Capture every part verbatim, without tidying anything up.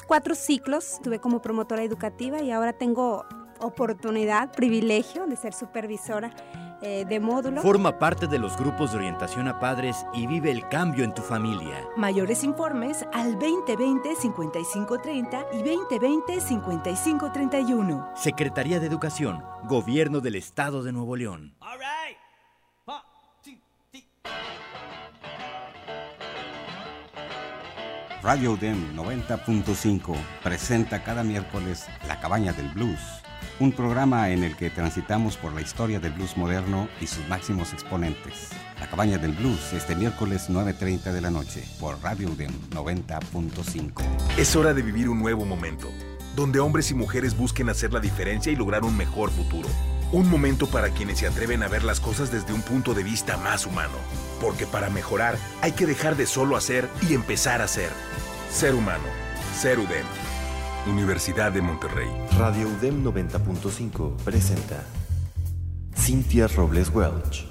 cuatro ciclos estuve como promotora educativa y ahora tengo oportunidad, privilegio de ser supervisora eh, de módulo. Forma parte de los grupos de orientación a padres y vive el cambio en tu familia. Mayores informes al veinte veinte, cincuenta y cinco treinta y veinte veinte, cincuenta y cinco treinta y uno. Secretaría de Educación, Gobierno del Estado de Nuevo León. All right. One, two, three. Radio U D E M noventa punto cinco presenta cada miércoles La Cabaña del Blues, un programa en el que transitamos por la historia del blues moderno y sus máximos exponentes. La Cabaña del Blues, este miércoles nueve treinta de la noche, por Radio U D E M noventa punto cinco. Es hora de vivir un nuevo momento, donde hombres y mujeres busquen hacer la diferencia y lograr un mejor futuro. Un momento para quienes se atreven a ver las cosas desde un punto de vista más humano. Porque para mejorar hay que dejar de solo hacer y empezar a ser. Ser humano. Ser U D E M. Universidad de Monterrey. Radio U D E M noventa punto cinco presenta Cynthia Robles Welch.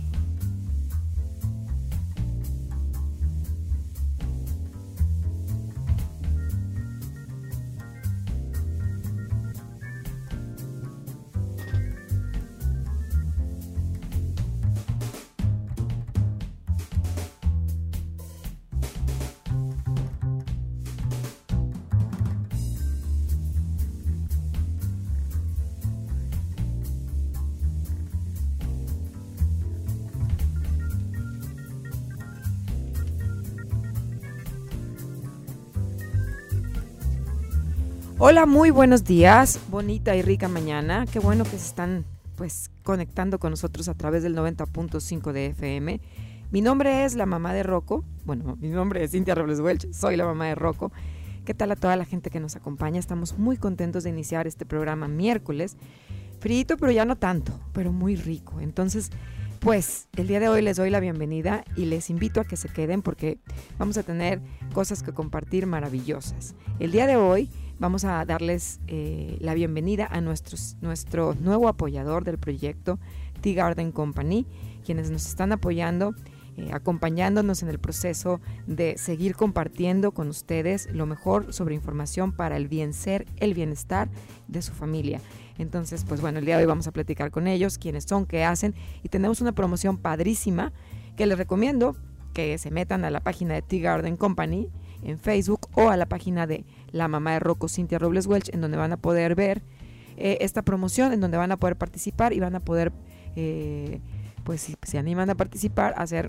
Hola, muy buenos días, bonita y rica mañana. Qué bueno que se están pues conectando con nosotros a través del noventa punto cinco de F M. Mi nombre es la mamá de Rocco. Bueno, mi nombre es Cynthia Robles Welch, soy la mamá de Rocco. ¿Qué tal a toda la gente que nos acompaña? Estamos muy contentos de iniciar este programa miércoles. Frito, pero ya no tanto, pero muy rico. Entonces, pues el día de hoy les doy la bienvenida y les invito a que se queden porque vamos a tener cosas que compartir maravillosas. El día de hoy vamos a darles eh, la bienvenida a nuestros, nuestro nuevo apoyador del proyecto, Tea Garden Company, quienes nos están apoyando, eh, acompañándonos en el proceso de seguir compartiendo con ustedes lo mejor sobre información para el bien ser, el bienestar de su familia. Entonces, pues bueno, el día de hoy vamos a platicar con ellos, quiénes son, qué hacen, y tenemos una promoción padrísima que les recomiendo que se metan a la página de Tea Garden Company en Facebook o a la página de la mamá de Rocco, Cynthia Robles Welch, en donde van a poder ver eh, esta promoción, en donde van a poder participar y van a poder, eh, pues si se animan a participar, hacer,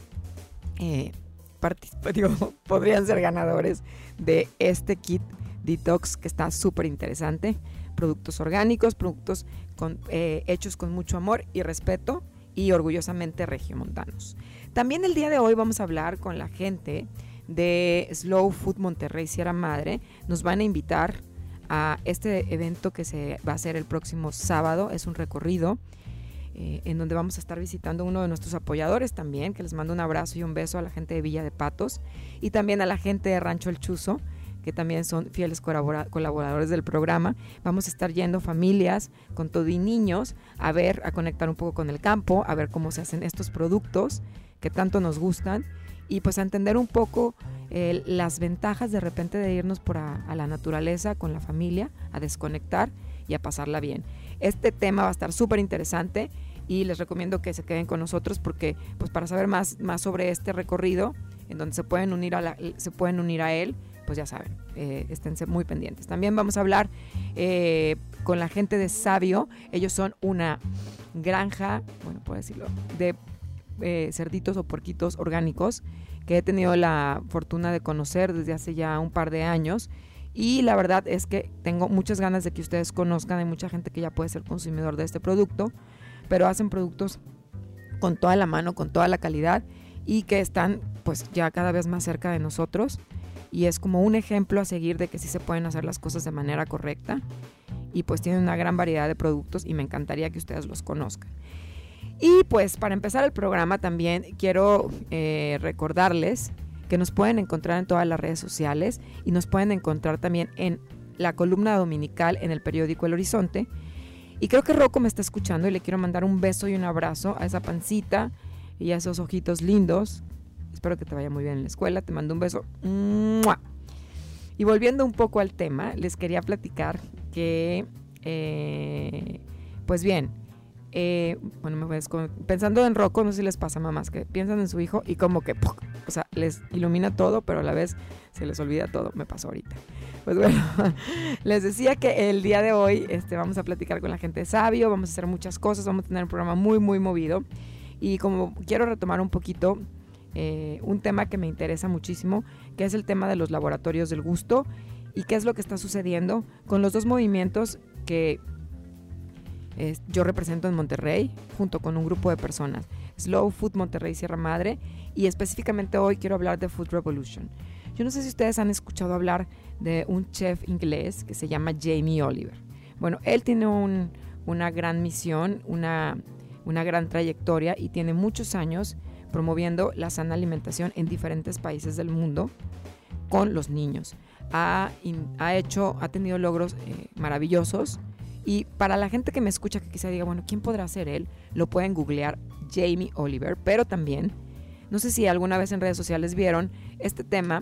eh, particip- digo, podrían ser ganadores de este kit detox que está súper interesante. Productos orgánicos, productos con, eh, hechos con mucho amor y respeto y orgullosamente regiomontanos. También el día de hoy vamos a hablar con la gente de Slow Food Monterrey Sierra Madre. Nos van a invitar a este evento que se va a hacer el próximo sábado. Es un recorrido eh, en donde vamos a estar visitando uno de nuestros apoyadores también, que les mando un abrazo y un beso a la gente de Villa de Patos y también a la gente de Rancho El Chuzo, que también son fieles colabora- colaboradores del programa. Vamos a estar yendo familias con todo y niños a ver, a conectar un poco con el campo, a ver cómo se hacen estos productos que tanto nos gustan y pues a entender un poco eh, las ventajas de repente de irnos por a, a la naturaleza con la familia, a desconectar y a pasarla bien. Este tema va a estar súper interesante y les recomiendo que se queden con nosotros porque pues para saber más, más sobre este recorrido en donde se pueden unir a, la, se pueden unir a él, pues ya saben, eh, esténse muy pendientes. También vamos a hablar eh, con la gente de Sabio. Ellos son una granja, bueno, puedo decirlo, de eh, cerditos o puerquitos orgánicos que he tenido la fortuna de conocer desde hace ya un par de años y la verdad es que tengo muchas ganas de que ustedes conozcan. Hay mucha gente que ya puede ser consumidor de este producto, pero hacen productos con toda la mano, con toda la calidad y que están pues ya cada vez más cerca de nosotros. Y es como un ejemplo a seguir de que sí se pueden hacer las cosas de manera correcta y pues tienen una gran variedad de productos y me encantaría que ustedes los conozcan. Y pues para empezar el programa también quiero eh, recordarles que nos pueden encontrar en todas las redes sociales y nos pueden encontrar también en la columna dominical en el periódico El Horizonte. Y creo que Rocco me está escuchando y le quiero mandar un beso y un abrazo a esa pancita y a esos ojitos lindos. Espero que te vaya muy bien en la escuela. Te mando un beso. ¡Mua! Y volviendo un poco al tema, les quería platicar que, eh, pues bien, eh, bueno, me ves como, pensando en Rocco, no sé si les pasa, mamás, que piensan en su hijo y como que, ¡puc! O sea, les ilumina todo, pero a la vez se les olvida todo. Me pasó ahorita. Pues bueno, les decía que el día de hoy este, vamos a platicar con la gente de Sabio, vamos a hacer muchas cosas, vamos a tener un programa muy, muy movido. Y como quiero retomar un poquito eh, un tema que me interesa muchísimo, que es el tema de los laboratorios del gusto y qué es lo que está sucediendo con los dos movimientos que eh, yo represento en Monterrey, junto con un grupo de personas. Slow Food Monterrey Sierra Madre, y específicamente hoy quiero hablar de Food Revolution. Yo no sé si ustedes han escuchado hablar de un chef inglés que se llama Jamie Oliver. Bueno, él tiene un, una gran misión, una, una gran trayectoria y tiene muchos años promoviendo la sana alimentación en diferentes países del mundo con los niños. Ha, in, ha hecho, ha tenido logros eh, maravillosos, y para la gente que me escucha que quizá diga, bueno, ¿quién podrá ser él? Lo pueden googlear, Jamie Oliver, pero también, no sé si alguna vez en redes sociales vieron este tema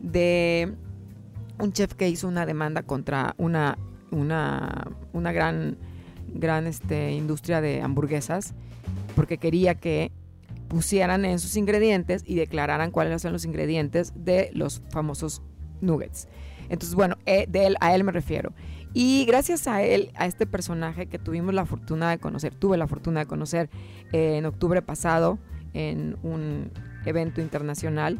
de un chef que hizo una demanda contra una, una, una gran, gran este, industria de hamburguesas, porque quería que pusieran en sus ingredientes y declararan cuáles son los ingredientes de los famosos nuggets. Entonces, bueno, eh, de él, a él me refiero. Y gracias a él, a este personaje que tuvimos la fortuna de conocer, tuve la fortuna de conocer eh, en octubre pasado en un evento internacional,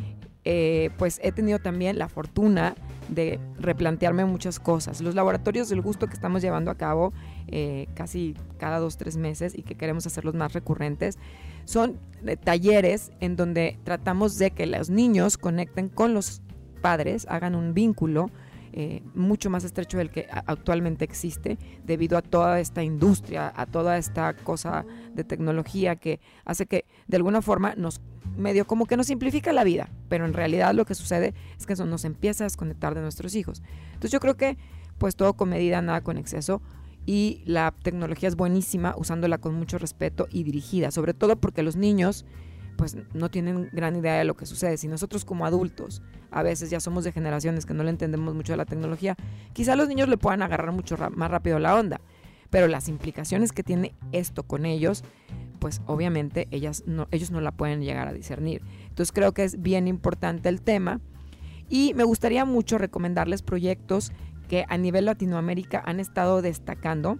eh, pues he tenido también la fortuna de replantearme muchas cosas. Los laboratorios del gusto que estamos llevando a cabo eh, casi cada dos, tres meses y que queremos hacerlos más recurrentes, son eh, talleres en donde tratamos de que los niños conecten con los padres, hagan un vínculo eh, mucho más estrecho del que actualmente existe debido a toda esta industria, a toda esta cosa de tecnología que hace que de alguna forma nos medio como que nos simplifica la vida, pero en realidad lo que sucede es que eso nos empieza a desconectar de nuestros hijos. Entonces yo creo que pues todo con medida, nada con exceso, y la tecnología es buenísima usándola con mucho respeto y dirigida, sobre todo porque los niños pues no tienen gran idea de lo que sucede. Si nosotros como adultos a veces ya somos de generaciones que no le entendemos mucho de la tecnología, quizá los niños le puedan agarrar mucho ra- más rápido la onda, pero las implicaciones que tiene esto con ellos, pues obviamente ellas no, ellos no la pueden llegar a discernir. Entonces creo que es bien importante el tema, y me gustaría mucho recomendarles proyectos que a nivel Latinoamérica han estado destacando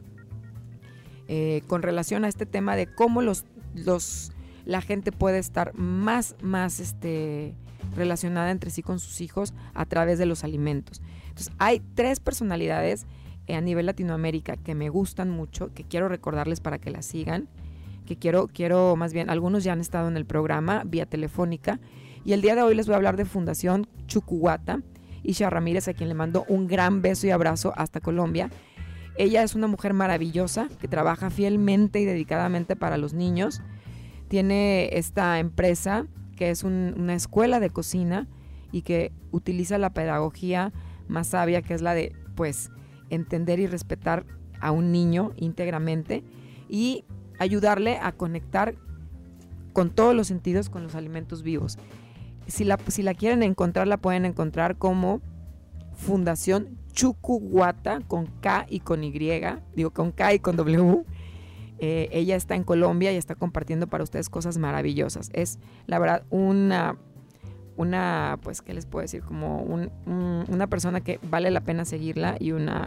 eh, con relación a este tema de cómo los, los la gente puede estar más, más este, relacionada entre sí con sus hijos a través de los alimentos. Entonces, hay tres personalidades eh, a nivel Latinoamérica que me gustan mucho, que quiero recordarles para que las sigan, que quiero, quiero más bien, algunos ya han estado en el programa vía telefónica, y el día de hoy les voy a hablar de Fundación Chucuhuata, Isha Ramírez, a quien le mando un gran beso y abrazo hasta Colombia. Ella es una mujer maravillosa que trabaja fielmente y dedicadamente para los niños. Tiene esta empresa que es un, una escuela de cocina y que utiliza la pedagogía más sabia, que es la de pues entender y respetar a un niño íntegramente y ayudarle a conectar con todos los sentidos con los alimentos vivos. Si la, si la quieren encontrar, la pueden encontrar como Fundación Chucuhuata, con K y con Y, digo con K y con W. Eh, ella está en Colombia y está compartiendo para ustedes cosas maravillosas. Es, la verdad, una, una pues, ¿qué les puedo decir? Como un, un, una persona que vale la pena seguirla y una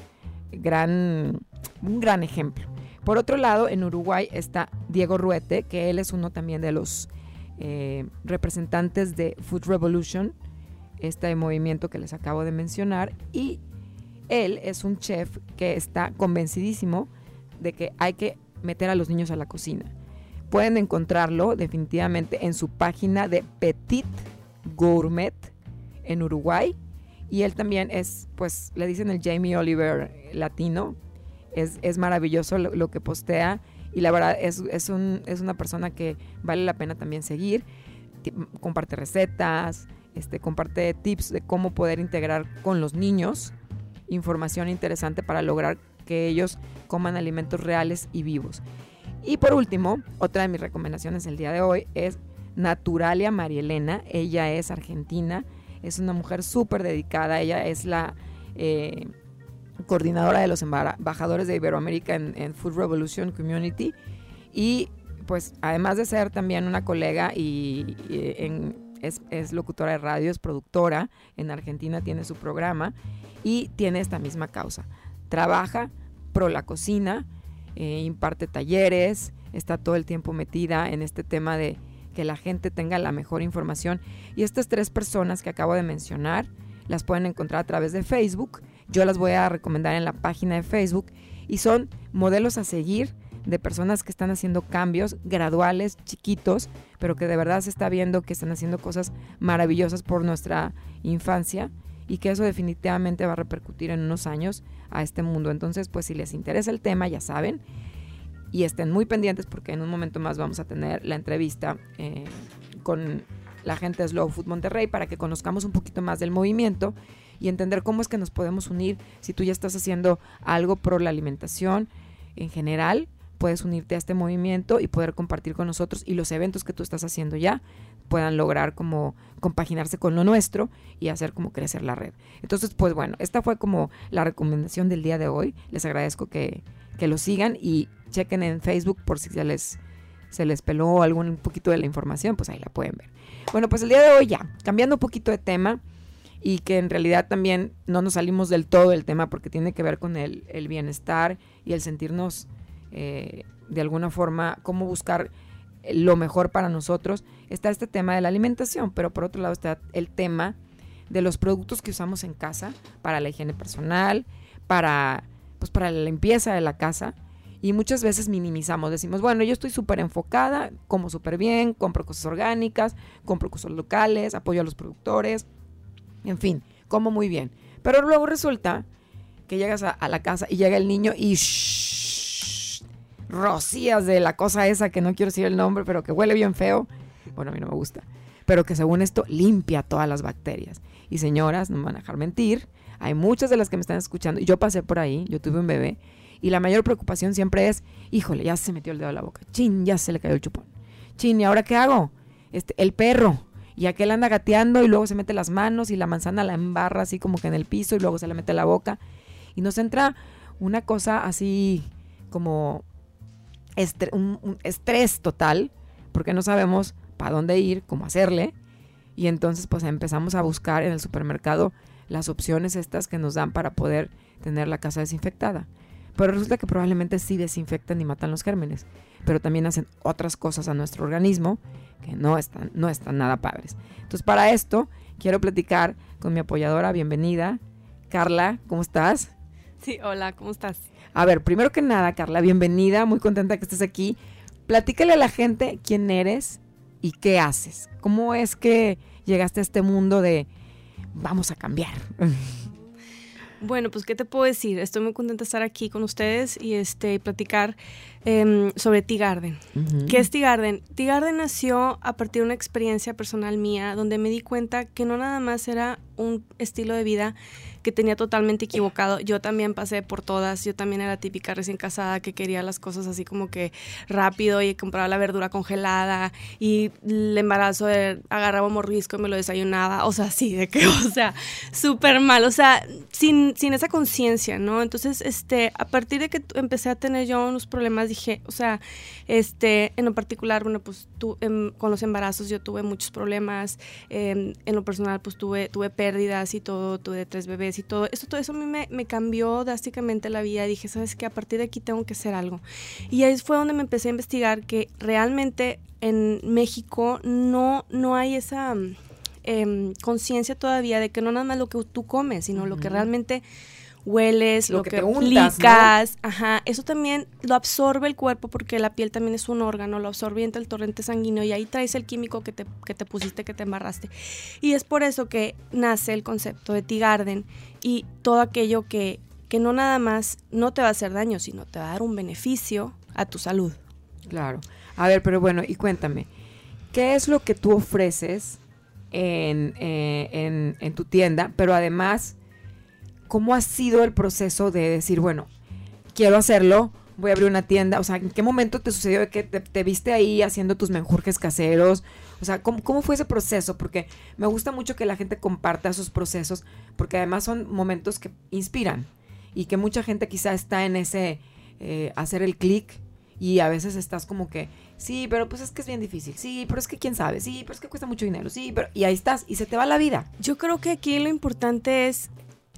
gran, un gran ejemplo. Por otro lado, en Uruguay está Diego Ruete, que él es uno también de los eh, representantes de Food Revolution, este movimiento que les acabo de mencionar, y él es un chef que está convencidísimo de que hay que meter a los niños a la cocina. Pueden encontrarlo definitivamente en su página de Petit Gourmet en Uruguay, y él también es, pues le dicen el Jamie Oliver latino. Es, es maravilloso lo, lo que postea, y la verdad es, es, un, es una persona que vale la pena también seguir. Comparte recetas, este, comparte tips de cómo poder integrar con los niños información interesante para lograr que ellos coman alimentos reales y vivos. Y por último, otra de mis recomendaciones el día de hoy es Naturalia María Elena. Ella es argentina, es una mujer súper dedicada, ella es la eh, coordinadora de los embajadores de Iberoamérica en, en Food Revolution Community, y pues además de ser también una colega y, y en, es, es locutora de radio, es productora, en Argentina tiene su programa y tiene esta misma causa, trabaja pro la cocina, eh, imparte talleres, está todo el tiempo metida en este tema de que la gente tenga la mejor información, y estas tres personas que acabo de mencionar las pueden encontrar a través de Facebook. Yo las voy a recomendar en la página de Facebook y son modelos a seguir de personas que están haciendo cambios graduales, chiquitos, pero que de verdad se está viendo que están haciendo cosas maravillosas por nuestra infancia, y que eso definitivamente va a repercutir en unos años a este mundo. Entonces, pues si les interesa el tema, ya saben, y estén muy pendientes porque en un momento más vamos a tener la entrevista eh, con la gente de Slow Food Monterrey para que conozcamos un poquito más del movimiento y entender cómo es que nos podemos unir. Si tú ya estás haciendo algo por la alimentación en general, puedes unirte a este movimiento y poder compartir con nosotros, y los eventos que tú estás haciendo ya puedan lograr como compaginarse con lo nuestro y hacer como crecer la red. Entonces, pues bueno, esta fue como la recomendación del día de hoy. Les agradezco que, que lo sigan y chequen en Facebook por si se les, se les peló algún un poquito de la información, pues ahí la pueden ver. Bueno, pues el día de hoy ya, cambiando un poquito de tema, y que en realidad también no nos salimos del todo del tema porque tiene que ver con el, el bienestar y el sentirnos eh, de alguna forma, cómo buscar lo mejor para nosotros. Está este tema de la alimentación, pero por otro lado está el tema de los productos que usamos en casa para la higiene personal, para, pues para la limpieza de la casa, y muchas veces minimizamos, decimos, bueno, yo estoy súper enfocada, como súper bien, compro cosas orgánicas, compro cosas locales, apoyo a los productores, en fin, como muy bien. Pero luego resulta que llegas a, a la casa y llega el niño y shhh, rocías de la cosa esa que no quiero decir el nombre, pero que huele bien feo. Bueno, a mí no me gusta. Pero que según esto limpia todas las bacterias. Y señoras, no me van a dejar mentir, hay muchas de las que me están escuchando, y yo pasé por ahí, yo tuve un bebé, y la mayor preocupación siempre es, híjole, ya se metió el dedo a la boca, chin, ya se le cayó el chupón, chin, ¿y ahora qué hago? Este, el perro, y aquel anda gateando y luego se mete las manos y la manzana la embarra así como que en el piso y luego se la mete a la boca, y nos entra una cosa así como estre- un, un estrés total, porque no sabemos para dónde ir, cómo hacerle, y entonces pues empezamos a buscar en el supermercado las opciones estas que nos dan para poder tener la casa desinfectada. Pero resulta que probablemente sí desinfectan y matan los gérmenes, pero también hacen otras cosas a nuestro organismo que no están, no están nada padres. Entonces, para esto quiero platicar con mi apoyadora. Bienvenida, Carla, ¿cómo estás? Sí, hola, ¿cómo estás? A ver, primero que nada, Carla, bienvenida, muy contenta que estés aquí. Platícale a la gente quién eres y qué haces. ¿Cómo es que llegaste a este mundo de vamos a cambiar? Bueno, pues, ¿qué te puedo decir? Estoy muy contenta de estar aquí con ustedes y este platicar eh, sobre Tea Garden. Uh-huh. ¿Qué es Tea Garden? Tea Garden nació a partir de una experiencia personal mía donde me di cuenta que no nada más era un estilo de vida que tenía totalmente equivocado. Yo también pasé por todas. Yo también era típica recién casada que quería las cosas así como que rápido y compraba la verdura congelada y el embarazo de, agarraba un mordisco y me lo desayunaba. O sea, sí, de que, o sea, súper mal. O sea, sin, sin esa conciencia, ¿no? Entonces, este, a partir de que empecé a tener yo unos problemas, dije, o sea, este, en lo particular, bueno, pues tú, em, con los embarazos yo tuve muchos problemas. Eh, en lo personal, pues tuve, tuve pérdidas y todo, tuve tres bebés y todo. Esto, todo eso a mí me, me cambió drásticamente la vida. Dije, ¿sabes qué? A partir de aquí tengo que hacer algo. Y ahí fue donde me empecé a investigar que realmente en México no, no hay esa eh, conciencia todavía de que no nada más lo que tú comes, sino uh-huh. lo que realmente hueles, lo, lo que, que aplicas, ¿no? Ajá, eso también lo absorbe el cuerpo porque la piel también es un órgano, lo absorbe entre el torrente sanguíneo y ahí traes el químico que te, que te pusiste, que te embarraste. Y es por eso que nace el concepto de Tea Garden y todo aquello que, que no nada más no te va a hacer daño, sino te va a dar un beneficio a tu salud. Claro. A ver, pero bueno, y cuéntame, ¿qué es lo que tú ofreces en, eh, en, en tu tienda? Pero además, ¿cómo ha sido el proceso de decir, bueno, quiero hacerlo voy a abrir una tienda. O sea, ¿en qué momento te sucedió que te, te viste ahí haciendo tus menjurjes caseros? O sea, ¿cómo, ¿cómo fue ese proceso? Porque me gusta mucho que la gente comparta esos procesos, porque además son momentos que inspiran y que mucha gente quizá está en ese eh, hacer el clic, y a veces estás como que, sí, pero pues es que es bien difícil, sí, pero es que quién sabe, sí, pero es que cuesta mucho dinero, sí, pero y ahí estás, y se te va la vida. Yo creo que aquí lo importante es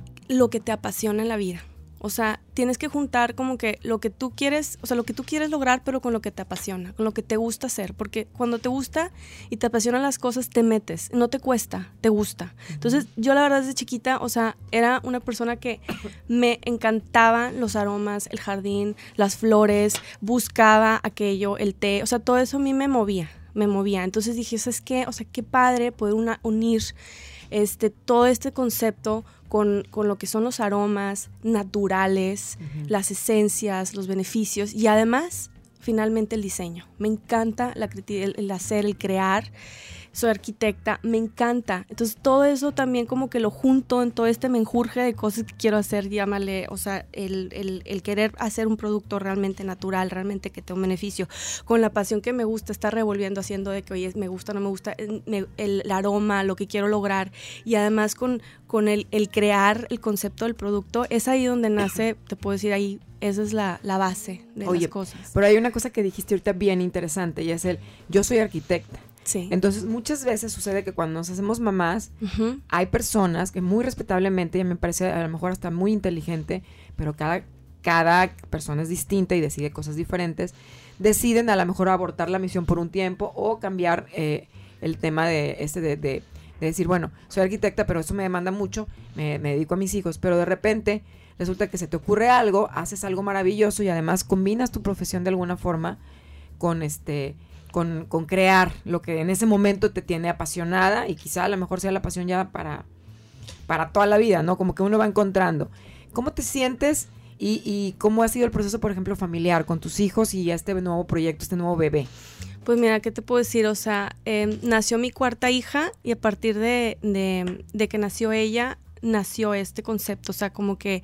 lo que te apasiona en la vida. O sea, tienes que juntar como que lo que tú quieres, o sea, lo que tú quieres lograr, pero con lo que te apasiona, con lo que te gusta hacer. Porque cuando te gusta y te apasionan las cosas, te metes, no te cuesta, te gusta. Entonces, yo la verdad desde chiquita, o sea, era una persona que me encantaban los aromas, el jardín, las flores, buscaba aquello, el té, o sea, todo eso a mí me movía, me movía. Entonces dije, ¿sabes qué? O sea, qué padre poder una, unir este, todo este concepto Con, con lo que son los aromas naturales, uh-huh. las esencias, los beneficios y además, finalmente, el diseño. Me encanta la, el, el hacer, el crear. Soy arquitecta, me encanta. Entonces, todo eso también como que lo junto en todo este menjurje de cosas que quiero hacer, llámale, o sea, el, el, el querer hacer un producto realmente natural, realmente que tenga un beneficio, con la pasión que me gusta, estar revolviendo, haciendo de que, oye, me gusta, no me gusta, me, el, el aroma, lo que quiero lograr, y además con, con el, el crear el concepto del producto, es ahí donde nace, te puedo decir, ahí, esa es la, la base de Oye, las cosas. Pero hay una cosa que dijiste ahorita bien interesante, y es el, yo soy arquitecta. Sí. Entonces, muchas veces sucede que cuando nos hacemos mamás, uh-huh. hay personas que muy respetablemente, y me parece a lo mejor hasta muy inteligente, pero cada, cada persona es distinta y decide cosas diferentes, deciden a lo mejor abortar la misión por un tiempo o cambiar eh, el tema de, este de, de, de decir, bueno, soy arquitecta, pero eso me demanda mucho, me, me dedico a mis hijos, pero de repente resulta que se te ocurre algo, haces algo maravilloso y además combinas tu profesión de alguna forma con este... Con, con crear lo que en ese momento te tiene apasionada y quizá a lo mejor sea la pasión ya para, para toda la vida, ¿no? Como que uno va encontrando. ¿Cómo te sientes y, y cómo ha sido el proceso, por ejemplo, familiar con tus hijos y este nuevo proyecto, este nuevo bebé? Pues mira, ¿qué te puedo decir? O sea, eh, nació mi cuarta hija y a partir de, de, de que nació ella, nació este concepto. O sea, como que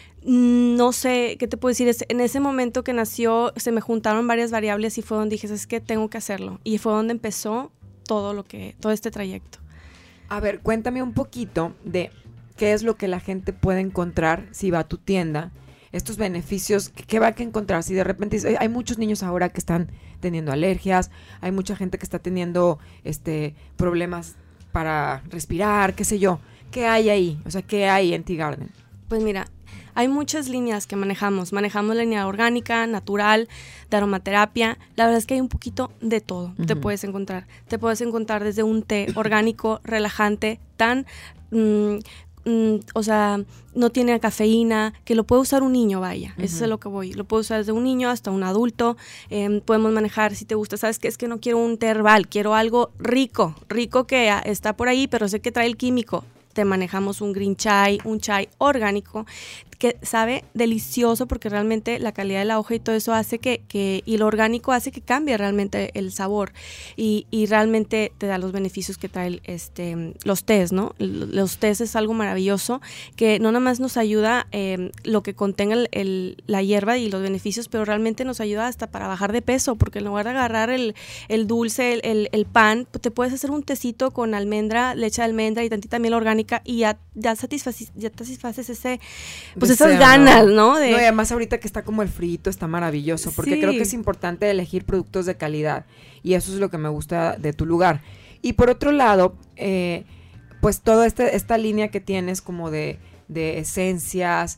no sé, ¿qué te puedo decir? Es, en ese momento que nació se me juntaron varias variables y fue donde dije, es que tengo que hacerlo. Y fue donde empezó todo lo que, todo este trayecto. A ver, cuéntame un poquito de qué es lo que la gente puede encontrar si va a tu tienda, estos beneficios, ¿qué va a encontrar? Si de repente hay muchos niños ahora que están teniendo alergias, hay mucha gente que está teniendo este problemas para respirar, qué sé yo. ¿Qué hay ahí? O sea, ¿qué hay en Tea Garden? Pues mira, hay muchas líneas que manejamos. Manejamos la línea orgánica, natural, de aromaterapia. La verdad es que hay un poquito de todo. Uh-huh. Te puedes encontrar. Te puedes encontrar desde un té orgánico, relajante, tan... Mmm, Mm, o sea, no tiene cafeína, que lo puede usar un niño, vaya, uh-huh. Eso es a lo que voy, lo puede usar desde un niño hasta un adulto. Eh, podemos manejar, si te gusta, sabes que es que no quiero un té herbal, quiero algo rico, rico que está por ahí, pero sé que trae el químico. Te manejamos un green chai, un chai orgánico que sabe delicioso porque realmente la calidad de la hoja y todo eso hace que, que y lo orgánico hace que cambie realmente el sabor y, y realmente te da los beneficios que trae este, los tés, ¿no? Los tés es algo maravilloso que no nada más nos ayuda eh, lo que contenga el, el, la hierba y los beneficios, pero realmente nos ayuda hasta para bajar de peso porque en lugar de agarrar el, el dulce, el, el, el pan, pues te puedes hacer un tecito con almendra, leche de almendra y tantita miel orgánica y ya, ya, satisfaces, ya satisfaces ese... Pues esas Deseo, ganas, ¿no? De... No, y además ahorita que está como el frito, está maravilloso, porque sí. Creo que es importante elegir productos de calidad, y eso es lo que me gusta de tu lugar. Y por otro lado, eh, pues toda este, esta línea que tienes como de, de esencias,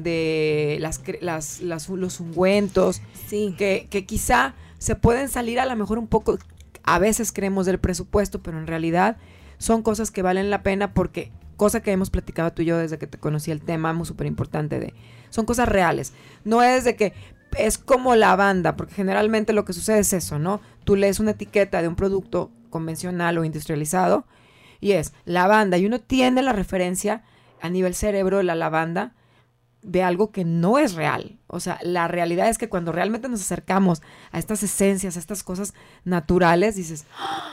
de las, las, las los ungüentos, sí. que, que quizá se pueden salir a lo mejor un poco, a veces creemos del presupuesto, pero en realidad son cosas que valen la pena porque... Cosa que hemos platicado tú y yo desde que te conocí el tema, muy súper importante de... Son cosas reales. No es de que es como lavanda, porque generalmente lo que sucede es eso, ¿no? Tú lees una etiqueta de un producto convencional o industrializado y es lavanda y uno tiene la referencia a nivel cerebro de la lavanda de algo que no es real. O sea, la realidad es que cuando realmente nos acercamos a estas esencias, a estas cosas naturales, dices... ¡Ah!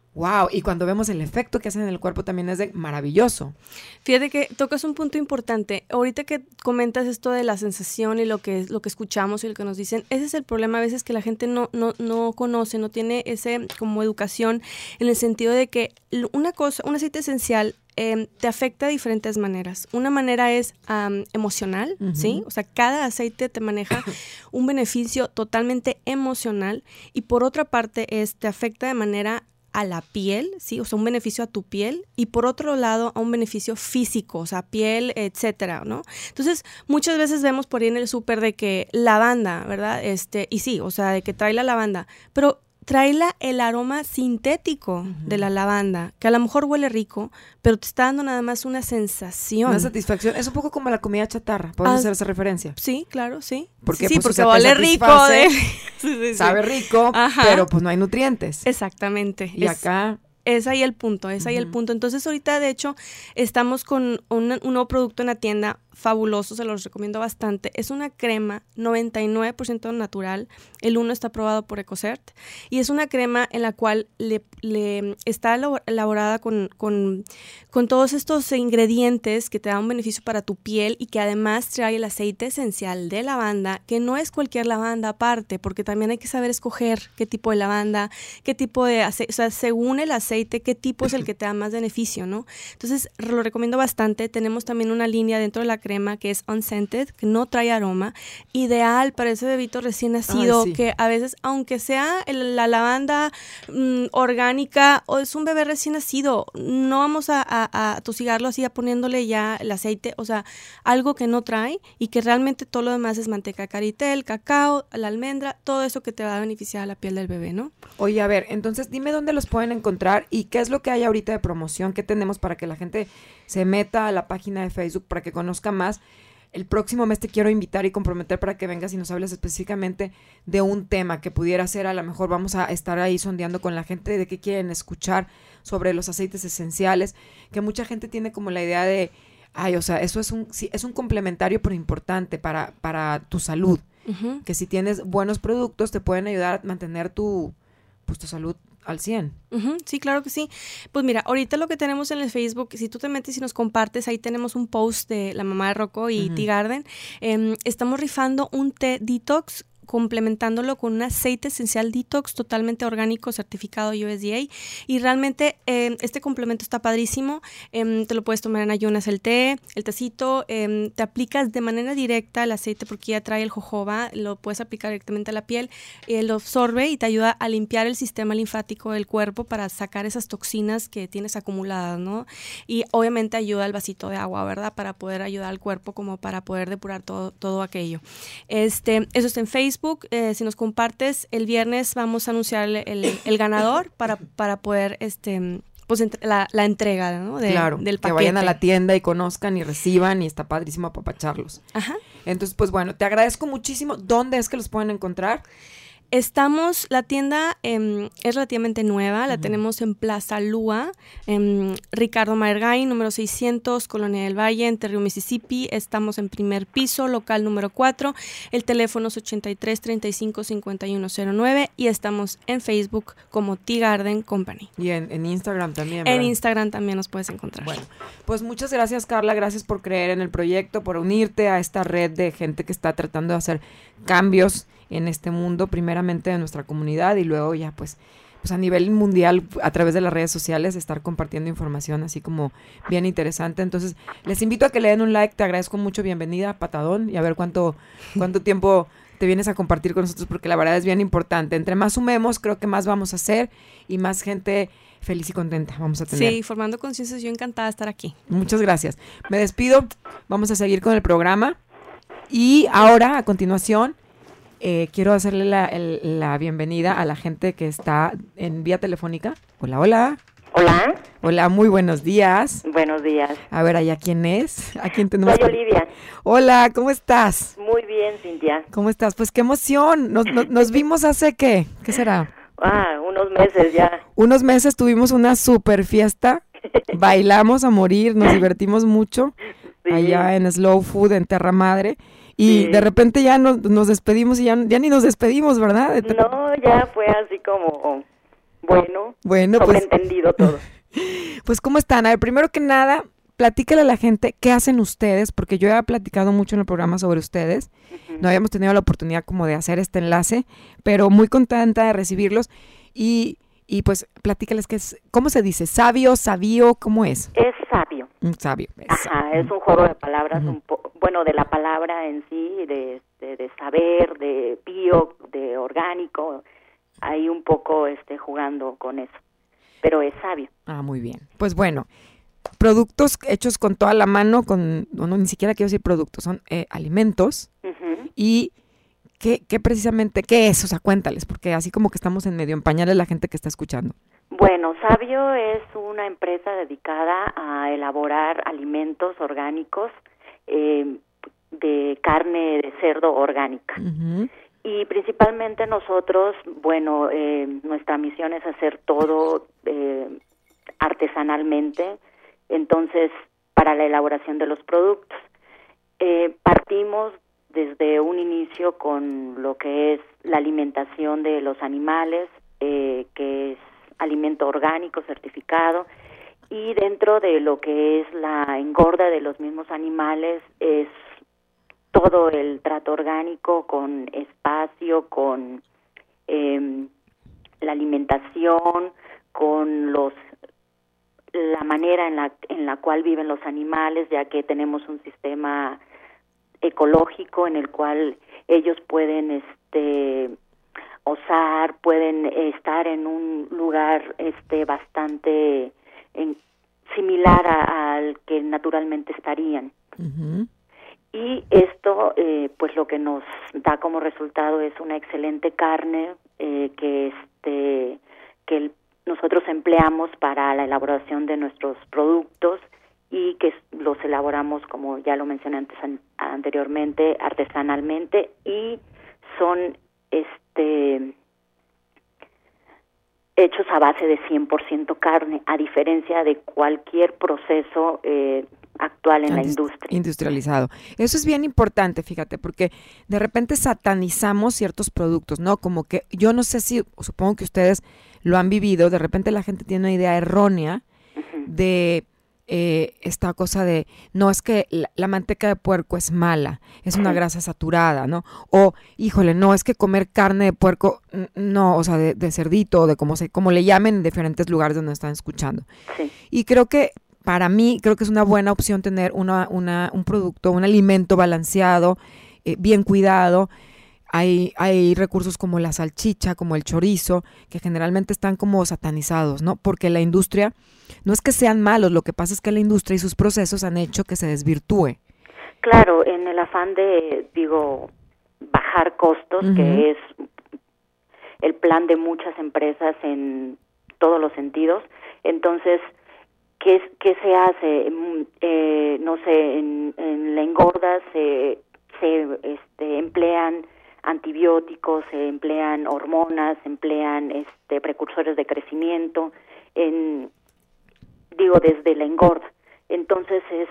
Wow, y cuando vemos el efecto que hacen en el cuerpo también es de maravilloso. Fíjate que tocas un punto importante. Ahorita que comentas esto de la sensación y lo que lo que escuchamos y lo que nos dicen, ese es el problema a veces, que la gente no no no conoce, no tiene ese como educación, en el sentido de que una cosa, un aceite esencial Eh, te afecta de diferentes maneras. Una manera es um, emocional, uh-huh. ¿sí? O sea, cada aceite te maneja un beneficio totalmente emocional, y por otra parte es, te afecta de manera a la piel, ¿sí? O sea, un beneficio a tu piel, y por otro lado a un beneficio físico, o sea, piel, etcétera, ¿no? Entonces, muchas veces vemos por ahí en el súper de que lavanda, ¿verdad? Este, y sí, o sea, de que trae la lavanda, pero trae la, el aroma sintético uh-huh. de la lavanda, que a lo mejor huele rico, pero te está dando nada más una sensación. Una satisfacción. Es un poco como la comida chatarra, ¿podemos ah, hacer esa referencia? Sí, claro, sí. Porque, sí, pues, porque o sea, huele rico. De... sí, sí, sabe sí. rico, Ajá. pero pues no hay nutrientes. Exactamente. Y es... acá... Es ahí el punto, es ahí uh-huh. el punto. Entonces, ahorita, de hecho, estamos con un, un nuevo producto en la tienda, fabuloso, se los recomiendo bastante. Es una crema noventa y nueve por ciento natural. El uno está aprobado por Ecocert. Y es una crema en la cual le, le está elaborada con, con, con todos estos ingredientes que te dan un beneficio para tu piel, y que además trae el aceite esencial de lavanda, que no es cualquier lavanda aparte, porque también hay que saber escoger qué tipo de lavanda, qué tipo de aceite, o sea, según el aceite, qué tipo es el que te da más beneficio, ¿no? Entonces, lo recomiendo bastante. Tenemos también una línea dentro de la crema que es unscented, que no trae aroma, ideal para ese bebito recién nacido. Ay, sí. Que a veces, aunque sea el, la lavanda mmm, orgánica, o es un bebé recién nacido, no vamos a, a, a tosigarlo así, a poniéndole ya el aceite, o sea, algo que no trae, y que realmente todo lo demás es manteca de caritel, cacao, la almendra, todo eso que te va a beneficiar a la piel del bebé, ¿no? Oye, a ver, entonces dime dónde los pueden encontrar y qué es lo que hay ahorita de promoción, qué tenemos para que la gente se meta a la página de Facebook para que conozca más. El próximo mes te quiero invitar y comprometer para que vengas y nos hables específicamente de un tema que pudiera ser, a lo mejor vamos a estar ahí sondeando con la gente de qué quieren escuchar sobre los aceites esenciales, que mucha gente tiene como la idea de, ay, o sea, eso es un, sí, es un complementario pero importante para, para tu salud, uh-huh. que si tienes buenos productos te pueden ayudar a mantener tu, pues, tu salud al cien. Uh-huh, sí, claro que sí. Pues mira, ahorita lo que tenemos en el Facebook, si tú te metes y nos compartes, ahí tenemos un post de la mamá de Rocco y uh-huh. Tea Garden. Eh, estamos rifando un té detox, complementándolo con un aceite esencial detox totalmente orgánico, certificado U S D A, y realmente eh, este complemento está padrísimo. Eh, te lo puedes tomar en ayunas el té, el tecito, eh, te aplicas de manera directa el aceite porque ya trae el jojoba, lo puedes aplicar directamente a la piel, eh, lo absorbe y te ayuda a limpiar el sistema linfático del cuerpo para sacar esas toxinas que tienes acumuladas, ¿no? Y obviamente ayuda al vasito de agua, ¿verdad? Para poder ayudar al cuerpo como para poder depurar todo, todo aquello. Este, eso está en Facebook. Eh, si nos compartes, el viernes vamos a anunciar el, el, el ganador para, para poder, este, pues, entre, la, la entrega, ¿no? De, claro, del paquete. Que vayan a la tienda y conozcan y reciban, y está padrísimo apapacharlos. Ajá. Entonces, pues bueno, te agradezco muchísimo. ¿Dónde es que los pueden encontrar? Estamos, la tienda eh, es relativamente nueva, la uh-huh. tenemos en Plaza Lua, en Ricardo Maergay, número seiscientos, Colonia del Valle, en Terrio, Mississippi. Estamos en primer piso, local número cuatro, el teléfono es ochenta y tres, treinta y cinco, cincuenta y uno cero nueve, y estamos en Facebook como Tea Garden Company. Y en, en Instagram también, ¿verdad? En Instagram también nos puedes encontrar. Bueno, pues muchas gracias, Carla, gracias por creer en el proyecto, por unirte a esta red de gente que está tratando de hacer cambios en este mundo, primeramente de nuestra comunidad, y luego ya pues, pues a nivel mundial, a través de las redes sociales, estar compartiendo información así como bien interesante. Entonces, les invito a que le den un like, te agradezco mucho, bienvenida, Patadón, y a ver cuánto, cuánto tiempo te vienes a compartir con nosotros, porque la verdad es bien importante. Entre más sumemos, creo que más vamos a hacer, y más gente feliz y contenta vamos a tener. Sí, formando conciencias, yo encantada de estar aquí. Muchas gracias. Me despido, vamos a seguir con el programa, y ahora, a continuación, Eh, quiero hacerle la, el, la bienvenida a la gente que está en vía telefónica. Hola, hola. Hola. Hola, muy buenos días. Buenos días. A ver, ¿allá quién es? ¿A quién tenemos? Soy Olivia. Hola, ¿cómo estás? Muy bien, Cintia. ¿Cómo estás? Pues qué emoción. Nos, nos, nos vimos hace, ¿qué? ¿Qué será? Ah, unos meses ya. Unos meses tuvimos una super fiesta. Bailamos a morir, nos divertimos mucho. Sí. Allá en Slow Food, en Terra Madre. Y sí. De repente ya nos, nos despedimos y ya, ya ni nos despedimos, ¿verdad? No, ya fue así como Bueno, bueno pues, sobreentendido todo. Pues, ¿cómo están? A ver, primero que nada, platícale a la gente qué hacen ustedes, porque yo he platicado mucho en el programa sobre ustedes. Uh-huh. No habíamos tenido la oportunidad como de hacer este enlace, pero muy contenta de recibirlos. Y, y pues, platícales qué es, ¿cómo se dice? ¿Sabio, sabio? ¿Cómo es? Es sabio. Un sabio. Es Ajá, sabio. es un juego de palabras, Uh-huh. un po- bueno, de la palabra en sí, de, de, de saber, de bio, de orgánico, ahí un poco este, jugando con eso, pero es sabio. Ah, muy bien. Pues bueno, productos hechos con toda la mano, con, no, no ni siquiera quiero decir productos, son eh, alimentos. Uh-huh. Y ¿qué, qué precisamente, qué es? O sea, cuéntales, porque así como que estamos en medio en pañales la gente que está escuchando. Bueno, Sabio es una empresa dedicada a elaborar alimentos orgánicos eh, de carne de cerdo orgánica. Uh-huh. Y principalmente nosotros, bueno, eh, nuestra misión es hacer todo eh, artesanalmente, entonces para la elaboración de los productos. Eh, partimos desde un inicio con lo que es la alimentación de los animales, eh, que es alimento orgánico certificado, y dentro de lo que es la engorda de los mismos animales es todo el trato orgánico con espacio, con eh, la alimentación, con los la manera en la en la cual viven los animales, ya que tenemos un sistema ecológico en el cual ellos pueden este osar, pueden estar en un lugar este bastante en, similar a, al que naturalmente estarían. Uh-huh. Y esto, eh, pues lo que nos da como resultado es una excelente carne eh, que este que el, nosotros empleamos para la elaboración de nuestros productos y que los elaboramos, como ya lo mencioné antes an, anteriormente, artesanalmente, y son este hechos a base de cien por ciento carne, a diferencia de cualquier proceso eh, actual en la industria. Industrializado. Eso es bien importante, fíjate, porque de repente satanizamos ciertos productos, ¿no? Como que yo no sé si, supongo que ustedes lo han vivido, de repente la gente tiene una idea errónea uh-huh. de eh, esta cosa de, no, es que la, la manteca de puerco es mala, es una uh-huh. grasa saturada, ¿no? O, híjole, no, es que comer carne de puerco, no, o sea, de, de cerdito, de como, se, como le llamen en diferentes lugares donde están escuchando. Sí. Y creo que para mí, creo que es una buena opción tener una, una, un producto, un alimento balanceado, eh, bien cuidado. Hay, hay recursos como la salchicha, como el chorizo, que generalmente están como satanizados, ¿no? Porque la industria, no es que sean malos, lo que pasa es que la industria y sus procesos han hecho que se desvirtúe. Claro, en el afán de, digo, bajar costos, uh-huh. que es el plan de muchas empresas en todos los sentidos, entonces, ¿qué, qué se hace? Eh, no sé, en, en la engorda se, se este, emplean antibióticos, se emplean hormonas, se emplean este, precursores de crecimiento, en, digo, desde la engorda. Entonces es